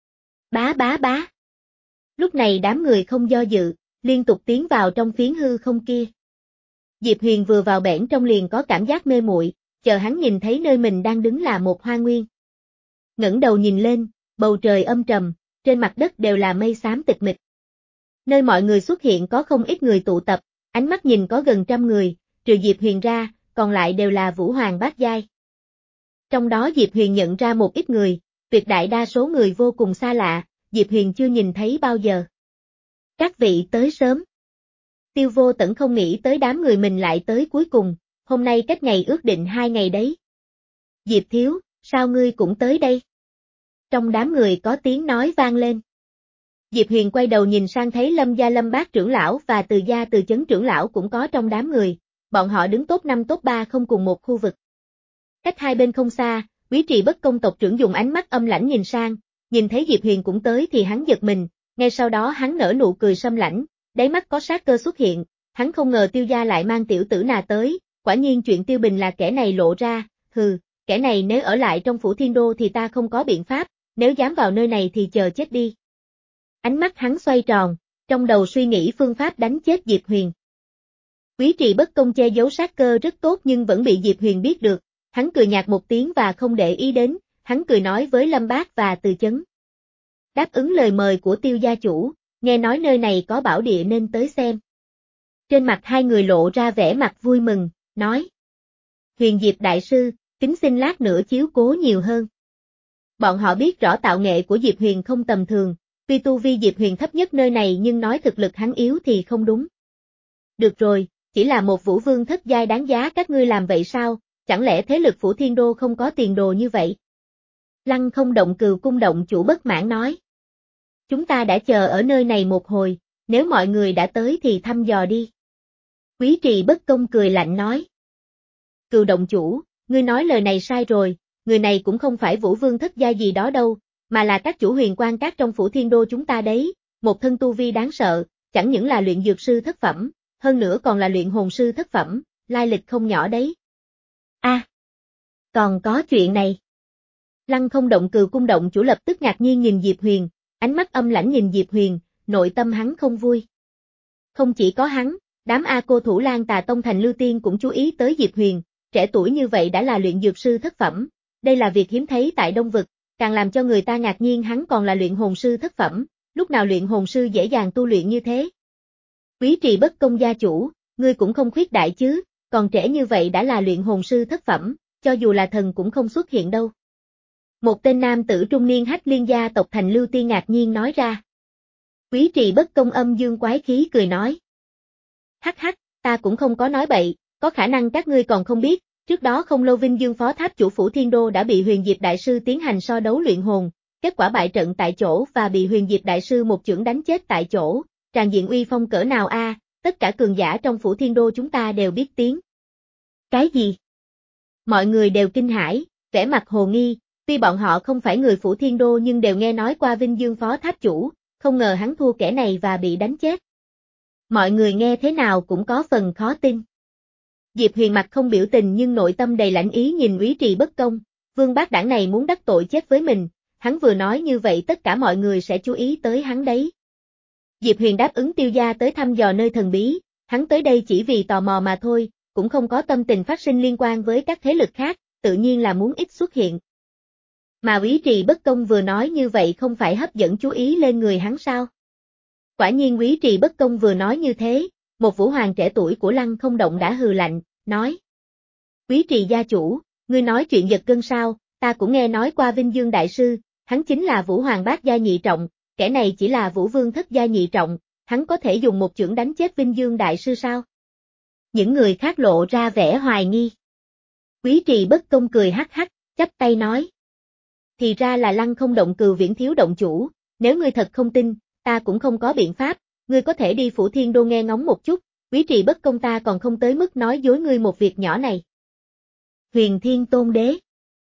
Bá bá bá. Lúc này đám người không do dự, liên tục tiến vào trong phiến hư không kia. Diệp Huyền vừa vào bẽn trong liền có cảm giác mê muội, chờ hắn nhìn thấy nơi mình đang đứng là một hoa nguyên. Ngẩng đầu nhìn lên, bầu trời âm trầm, trên mặt đất đều là mây xám tịch mịch. Nơi mọi người xuất hiện có không ít người tụ tập, ánh mắt nhìn có gần trăm người, trừ Diệp Huyền ra, còn lại đều là Vũ Hoàng bát giai. Trong đó Diệp Huyền nhận ra một ít người, tuyệt đại đa số người vô cùng xa lạ, Diệp Huyền chưa nhìn thấy bao giờ. Các vị tới sớm. Tiêu Vô Tẩn không nghĩ tới đám người mình lại tới cuối cùng, hôm nay cách ngày ước định hai ngày đấy. Diệp Thiếu, sao ngươi cũng tới đây? Trong đám người có tiếng nói vang lên. Diệp Huyền quay đầu nhìn sang thấy Lâm gia Lâm Bác trưởng lão và Từ gia Từ Chấn trưởng lão cũng có trong đám người, bọn họ đứng top năm top ba không cùng một khu vực. Cách hai bên không xa, Quý Trì Bất Công tộc trưởng dùng ánh mắt âm lãnh nhìn sang, Nhìn thấy Diệp Huyền cũng tới thì hắn giật mình, ngay sau đó hắn nở nụ cười sâm lãnh, đáy mắt có sát cơ xuất hiện, hắn không ngờ Tiêu gia lại mang tiểu tử nà tới, quả nhiên chuyện Tiêu Bình là kẻ này lộ ra, hừ, kẻ này nếu ở lại trong phủ Thiên Đô thì ta không có biện pháp, nếu dám vào nơi này thì chờ chết đi. Ánh mắt hắn xoay tròn, trong đầu suy nghĩ phương pháp đánh chết Diệp Huyền. Quý Trì Bất Công che giấu sát cơ rất tốt nhưng vẫn bị Diệp Huyền biết được, hắn cười nhạt một tiếng và không để ý đến, hắn cười nói với Lâm Bác và Từ Chấn. Đáp ứng lời mời của Tiêu gia chủ, nghe nói nơi này có bảo địa nên tới xem. Trên mặt hai người lộ ra vẻ mặt vui mừng, nói. Huyền Diệp đại sư, kính xin lát nữa chiếu cố nhiều hơn. Bọn họ biết rõ tạo nghệ của Diệp Huyền không tầm thường, tuy tu vi Diệp Huyền thấp nhất nơi này nhưng nói thực lực hắn yếu thì không đúng. Được rồi, chỉ là một vũ vương thất giai đáng giá các ngươi làm vậy sao, chẳng lẽ thế lực phủ Thiên Đô không có tiền đồ như vậy? Lăng Không Động Cừu cung động chủ bất mãn nói. Chúng ta đã chờ ở nơi này một hồi, nếu mọi người đã tới thì thăm dò đi. Quý Trì Bất Công cười lạnh nói. Cừu động chủ, ngươi nói lời này sai rồi, người này cũng không phải vũ vương thất giai gì đó đâu, mà là các chủ huyền quan các trong phủ Thiên Đô chúng ta đấy, một thân tu vi đáng sợ, chẳng những là luyện dược sư thất phẩm, hơn nữa còn là luyện hồn sư thất phẩm, lai lịch không nhỏ đấy. A, à, còn có chuyện này. Lăng Không Động Cừu cung động chủ lập tức ngạc nhiên nhìn Diệp Huyền, ánh mắt âm lãnh nhìn Diệp Huyền, nội tâm hắn không vui. Không chỉ có hắn, đám A Cô Thủ Lan Tà Tông Thành Lưu Tiên cũng chú ý tới Diệp Huyền, trẻ tuổi như vậy đã là luyện dược sư thất phẩm, đây là việc hiếm thấy tại Đông Vực, càng làm cho người ta ngạc nhiên hắn còn là luyện hồn sư thất phẩm, lúc nào luyện hồn sư dễ dàng tu luyện như thế. Quý Trì Bất Công gia chủ, ngươi cũng không khuyết đại chứ, còn trẻ như vậy đã là luyện hồn sư thất phẩm, cho dù là thần cũng không xuất hiện đâu. Một tên nam tử trung niên Hách Liên gia tộc Thành Lưu Tiên ngạc nhiên nói ra. Quý Trì Bất Công âm dương quái khí cười nói. Hắc hắc, ta cũng không có nói bậy, có khả năng các ngươi còn không biết, trước đó không lâu Vinh Dương phó tháp chủ phủ Thiên Đô đã bị Huyền Diệp đại sư tiến hành so đấu luyện hồn, kết quả bại trận tại chỗ và bị Huyền Diệp đại sư một chưởng đánh chết tại chỗ, tràn diện uy phong cỡ nào a, tất cả cường giả trong phủ Thiên Đô chúng ta đều biết tiếng. Cái gì? Mọi người đều kinh hãi, vẻ mặt hồ nghi, tuy bọn họ không phải người phủ Thiên Đô nhưng đều nghe nói qua Vinh Dương phó tháp chủ, không ngờ hắn thua kẻ này và bị đánh chết. Mọi người nghe thế nào cũng có phần khó tin. Diệp Huyền mặt không biểu tình nhưng nội tâm đầy lãnh ý nhìn Quý Trì Bất Công, vương bác đảng này muốn đắc tội chết với mình, hắn vừa nói như vậy tất cả mọi người sẽ chú ý tới hắn đấy. Diệp Huyền đáp ứng Tiêu gia tới thăm dò nơi thần bí, hắn tới đây chỉ vì tò mò mà thôi, cũng không có tâm tình phát sinh liên quan với các thế lực khác, tự nhiên là muốn ít xuất hiện. Mà Quý Trì Bất Công vừa nói như vậy không phải hấp dẫn chú ý lên người hắn sao? Quả nhiên Quý Trì Bất Công vừa nói như thế, một vũ hoàng trẻ tuổi của Lăng Không Động đã hừ lạnh, nói. Quý Trì gia chủ, ngươi nói chuyện giật gân sao, ta cũng nghe nói qua Vinh Dương đại sư, hắn chính là vũ hoàng bát gia nhị trọng, kẻ này chỉ là vũ vương thất gia nhị trọng, hắn có thể dùng một chưởng đánh chết Vinh Dương đại sư sao? Những người khác lộ ra vẻ hoài nghi. Quý Trì Bất Công cười hắc hắc, chắp tay nói. Thì ra là Lăng Không Động Cừu Viễn thiếu động chủ, nếu ngươi thật không tin, ta cũng không có biện pháp, ngươi có thể đi phủ Thiên Đô nghe ngóng một chút, Quý Trì Bất Công ta còn không tới mức nói dối ngươi một việc nhỏ này. Huyền Thiên Tôn Đế.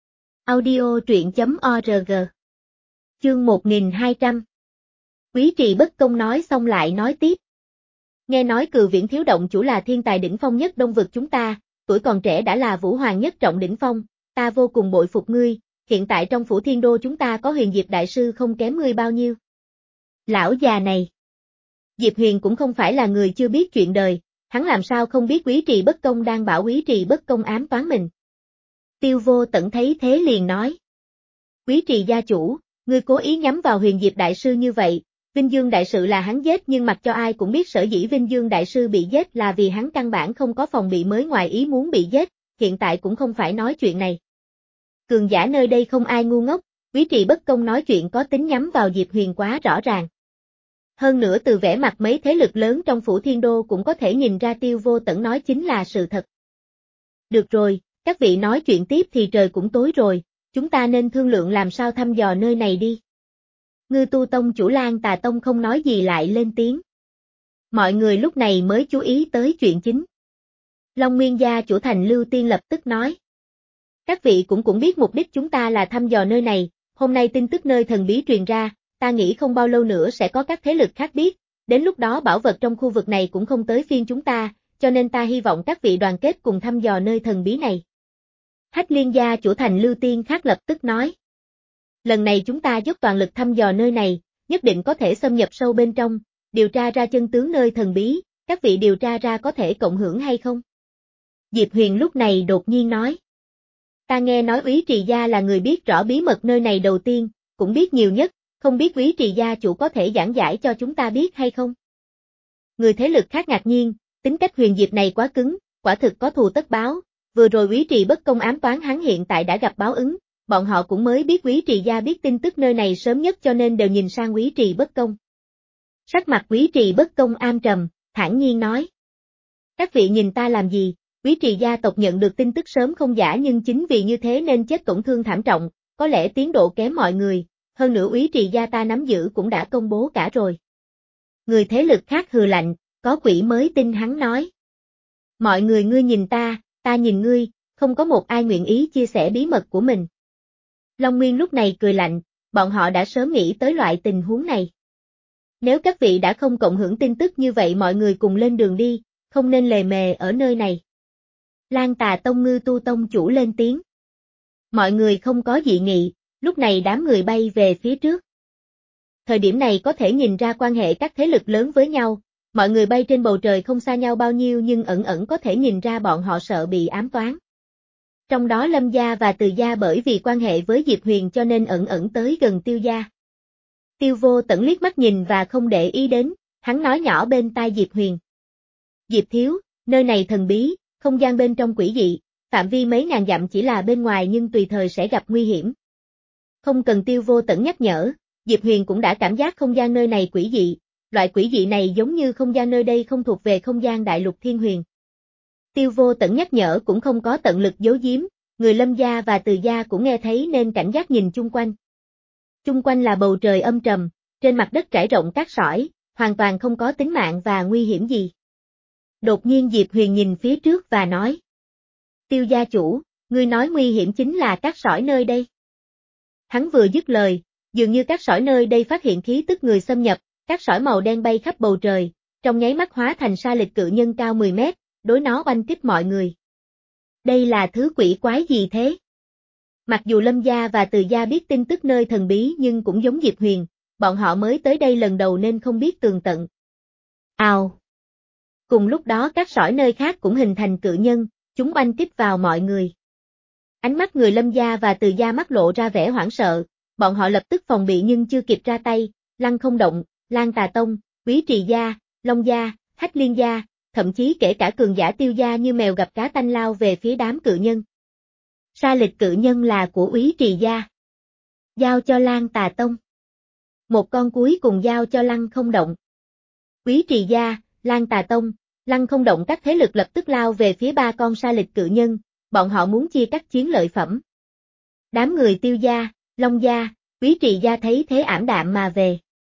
Audio truyện chấm org. Chương một nghìn hai trăm. Quý Trì Bất Công nói xong lại nói tiếp. Nghe nói Cừu Viễn thiếu động chủ là thiên tài đỉnh phong nhất Đông Vực chúng ta, tuổi còn trẻ đã là vũ hoàng nhất trọng đỉnh phong, ta vô cùng bội phục ngươi, hiện tại trong phủ Thiên Đô chúng ta có Huyền Diệp đại sư không kém ngươi bao nhiêu. Lão già này. Diệp Huyền cũng không phải là người chưa biết chuyện đời, hắn làm sao không biết Quý Trì Bất Công đang bảo Quý Trì Bất Công ám toán mình. Tiêu Vô Tận thấy thế liền nói. Quý Trì gia chủ, ngươi cố ý nhắm vào Huyền Diệp đại sư như vậy, Vinh Dương đại sư là hắn giết nhưng mặc cho ai cũng biết sở dĩ Vinh Dương đại sư bị giết là vì hắn căn bản không có phòng bị mới ngoài ý muốn bị giết, hiện tại cũng không phải nói chuyện này. Cường giả nơi đây không ai ngu ngốc, Quý Trì Bất Công nói chuyện có tính nhắm vào Diệp Huyền quá rõ ràng. Hơn nữa từ vẻ mặt mấy thế lực lớn trong phủ Thiên Đô cũng có thể nhìn ra Tiêu Vô Tận nói chính là sự thật. Được rồi, các vị nói chuyện tiếp thì trời cũng tối rồi, chúng ta nên thương lượng làm sao thăm dò nơi này đi. Ngư Tu Tông chủ Lan Tà Tông không nói gì lại lên tiếng. Mọi người lúc này mới chú ý tới chuyện chính. Long Nguyên gia chủ Thành Lưu Tiên lập tức nói. Các vị cũng cũng biết mục đích chúng ta là thăm dò nơi này, hôm nay tin tức nơi thần bí truyền ra, ta nghĩ không bao lâu nữa sẽ có các thế lực khác biết, đến lúc đó bảo vật trong khu vực này cũng không tới phiên chúng ta, cho nên ta hy vọng các vị đoàn kết cùng thăm dò nơi thần bí này. Hách Liên gia chủ thành Lưu Tiên Khác lập tức nói. Lần này chúng ta dốc toàn lực thăm dò nơi này, nhất định có thể xâm nhập sâu bên trong, điều tra ra chân tướng nơi thần bí, các vị điều tra ra có thể cộng hưởng hay không? Diệp Huyền lúc này đột nhiên nói. Ta nghe nói Úy Trì Gia là người biết rõ bí mật nơi này đầu tiên, cũng biết nhiều nhất, không biết Úy Trì Gia chủ có thể giảng giải cho chúng ta biết hay không? Người thế lực khác ngạc nhiên, tính cách Huyền Diệp này quá cứng, quả thực có thù tất báo, vừa rồi Úy Trì bất công ám toán hắn hiện tại đã gặp báo ứng, bọn họ cũng mới biết Úy Trì Gia biết tin tức nơi này sớm nhất cho nên đều nhìn sang Úy Trì bất công. Sắc mặt Úy Trì bất công am trầm, thản nhiên nói. Các vị nhìn ta làm gì, Úy Trì gia tộc nhận được tin tức sớm không giả nhưng chính vì như thế nên chết tổn thương thảm trọng, có lẽ tiến độ kém mọi người, hơn nữa Úy Trì gia ta nắm giữ cũng đã công bố cả rồi. Người thế lực khác hừ lạnh, có quỷ mới tin hắn nói. Mọi người ngươi nhìn ta, ta nhìn ngươi, không có một ai nguyện ý chia sẻ bí mật của mình. Long Nguyên lúc này cười lạnh, bọn họ đã sớm nghĩ tới loại tình huống này. Nếu các vị đã không cộng hưởng tin tức như vậy mọi người cùng lên đường đi, không nên lề mề ở nơi này. Lan Tà Tông Ngư Tu Tông chủ lên tiếng. Mọi người không có dị nghị, lúc này đám người bay về phía trước. Thời điểm này có thể nhìn ra quan hệ các thế lực lớn với nhau, mọi người bay trên bầu trời không xa nhau bao nhiêu nhưng ẩn ẩn có thể nhìn ra bọn họ sợ bị ám toán. Trong đó Lâm gia và Từ gia bởi vì quan hệ với Diệp Huyền cho nên ẩn ẩn tới gần Tiêu gia. Tiêu Vô Tẩn liếc mắt nhìn và không để ý đến, hắn nói nhỏ bên tai Diệp Huyền. Diệp thiếu, nơi này thần bí, không gian bên trong quỷ dị, phạm vi mấy ngàn dặm chỉ là bên ngoài nhưng tùy thời sẽ gặp nguy hiểm. Không cần Tiêu Vô Tẩn nhắc nhở, Diệp Huyền cũng đã cảm giác không gian nơi này quỷ dị, loại quỷ dị này giống như không gian nơi đây không thuộc về không gian đại lục thiên huyền. Tiêu Vô Tẩn nhắc nhở cũng không có tận lực giấu giếm, người Lâm gia và Từ gia cũng nghe thấy nên cảnh giác nhìn chung quanh. Chung quanh là bầu trời âm trầm, trên mặt đất trải rộng cát sỏi, hoàn toàn không có tính mạng và nguy hiểm gì. Đột nhiên Diệp Huyền nhìn phía trước và nói. Tiêu gia chủ, ngươi nói nguy hiểm chính là cát sỏi nơi đây. Hắn vừa dứt lời, dường như cát sỏi nơi đây phát hiện khí tức người xâm nhập, cát sỏi màu đen bay khắp bầu trời, trong nháy mắt hóa thành sa lịch cự nhân cao mười mét, đối nó oanh kích mọi người. Đây là thứ quỷ quái gì thế? Mặc dù Lâm gia và Từ gia biết tin tức nơi thần bí nhưng cũng giống Diệp Huyền, bọn họ mới tới đây lần đầu nên không biết tường tận. Ào! Cùng lúc đó các sỏi nơi khác cũng hình thành cự nhân, chúng oanh kích vào mọi người. Ánh mắt người Lâm gia và Từ gia mắt lộ ra vẻ hoảng sợ, bọn họ lập tức phòng bị nhưng chưa kịp ra tay, Lăng Không Động, Lan Tà Tông, Úy Trì gia, Long gia, Hách Liên gia, thậm chí kể cả cường giả Tiêu gia như mèo gặp cá tanh lao về phía đám cự nhân. Sa lịch cự nhân là của Úy Trì gia. Giao cho Lan Tà Tông. Một con cuối cùng giao cho Lăng Không Động. Úy Trì gia, Lan Tà Tông, Lăng Không Động các thế lực lập tức lao về phía ba con sa lịch cự nhân, bọn họ muốn chia cắt chiến lợi phẩm. Đám người Tiêu gia, Long gia, Úy Trì gia thấy thế ảm đạm mà về.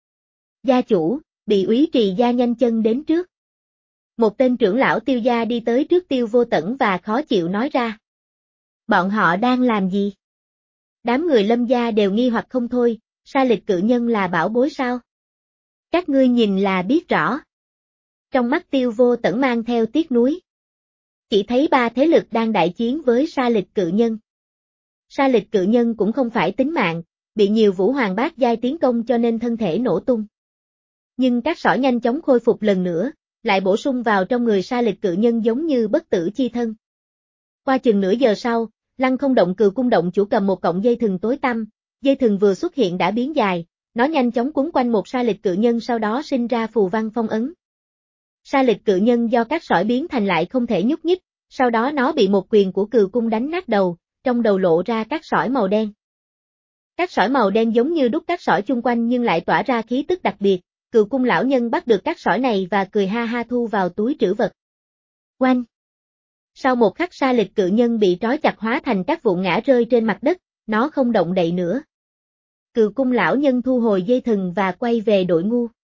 Gia chủ, bị Úy Trì gia nhanh chân đến trước. Một tên trưởng lão Tiêu gia đi tới trước Tiêu Vô Tẩn và khó chịu nói ra. Bọn họ đang làm gì? Đám người Lâm gia đều nghi hoặc không thôi, sa lịch cự nhân là bảo bối sao? Các ngươi nhìn là biết rõ. Trong mắt Tiêu Vô Tẩn mang theo tiếc nuối. Chỉ thấy ba thế lực đang đại chiến với sa lịch cự nhân. Sa lịch cự nhân cũng không phải tính mạng, bị nhiều vũ hoàng bát giai tiến công cho nên thân thể nổ tung. Nhưng các sỏi nhanh chóng khôi phục lần nữa, lại bổ sung vào trong người sa lịch cự nhân giống như bất tử chi thân. Qua chừng nửa giờ sau, Lăng Không Động Cừu Cung động chủ cầm một cọng dây thừng tối tăm, dây thừng vừa xuất hiện đã biến dài, nó nhanh chóng quấn quanh một sa lịch cự nhân sau đó sinh ra phù văn phong ấn. Sa lịch cự nhân do các sỏi biến thành lại không thể nhúc nhích, sau đó nó bị một quyền của Cừu Cung đánh nát đầu, trong đầu lộ ra các sỏi màu đen. Các sỏi màu đen giống như đúc các sỏi chung quanh nhưng lại tỏa ra khí tức đặc biệt, Cừu Cung lão nhân bắt được các sỏi này và cười ha ha thu vào túi trữ vật. Oanh! Sau một khắc sa lịch cự nhân bị trói chặt hóa thành các vụn ngã rơi trên mặt đất, nó không động đậy nữa. Cừu Cung lão nhân thu hồi dây thừng và quay về đội ngu.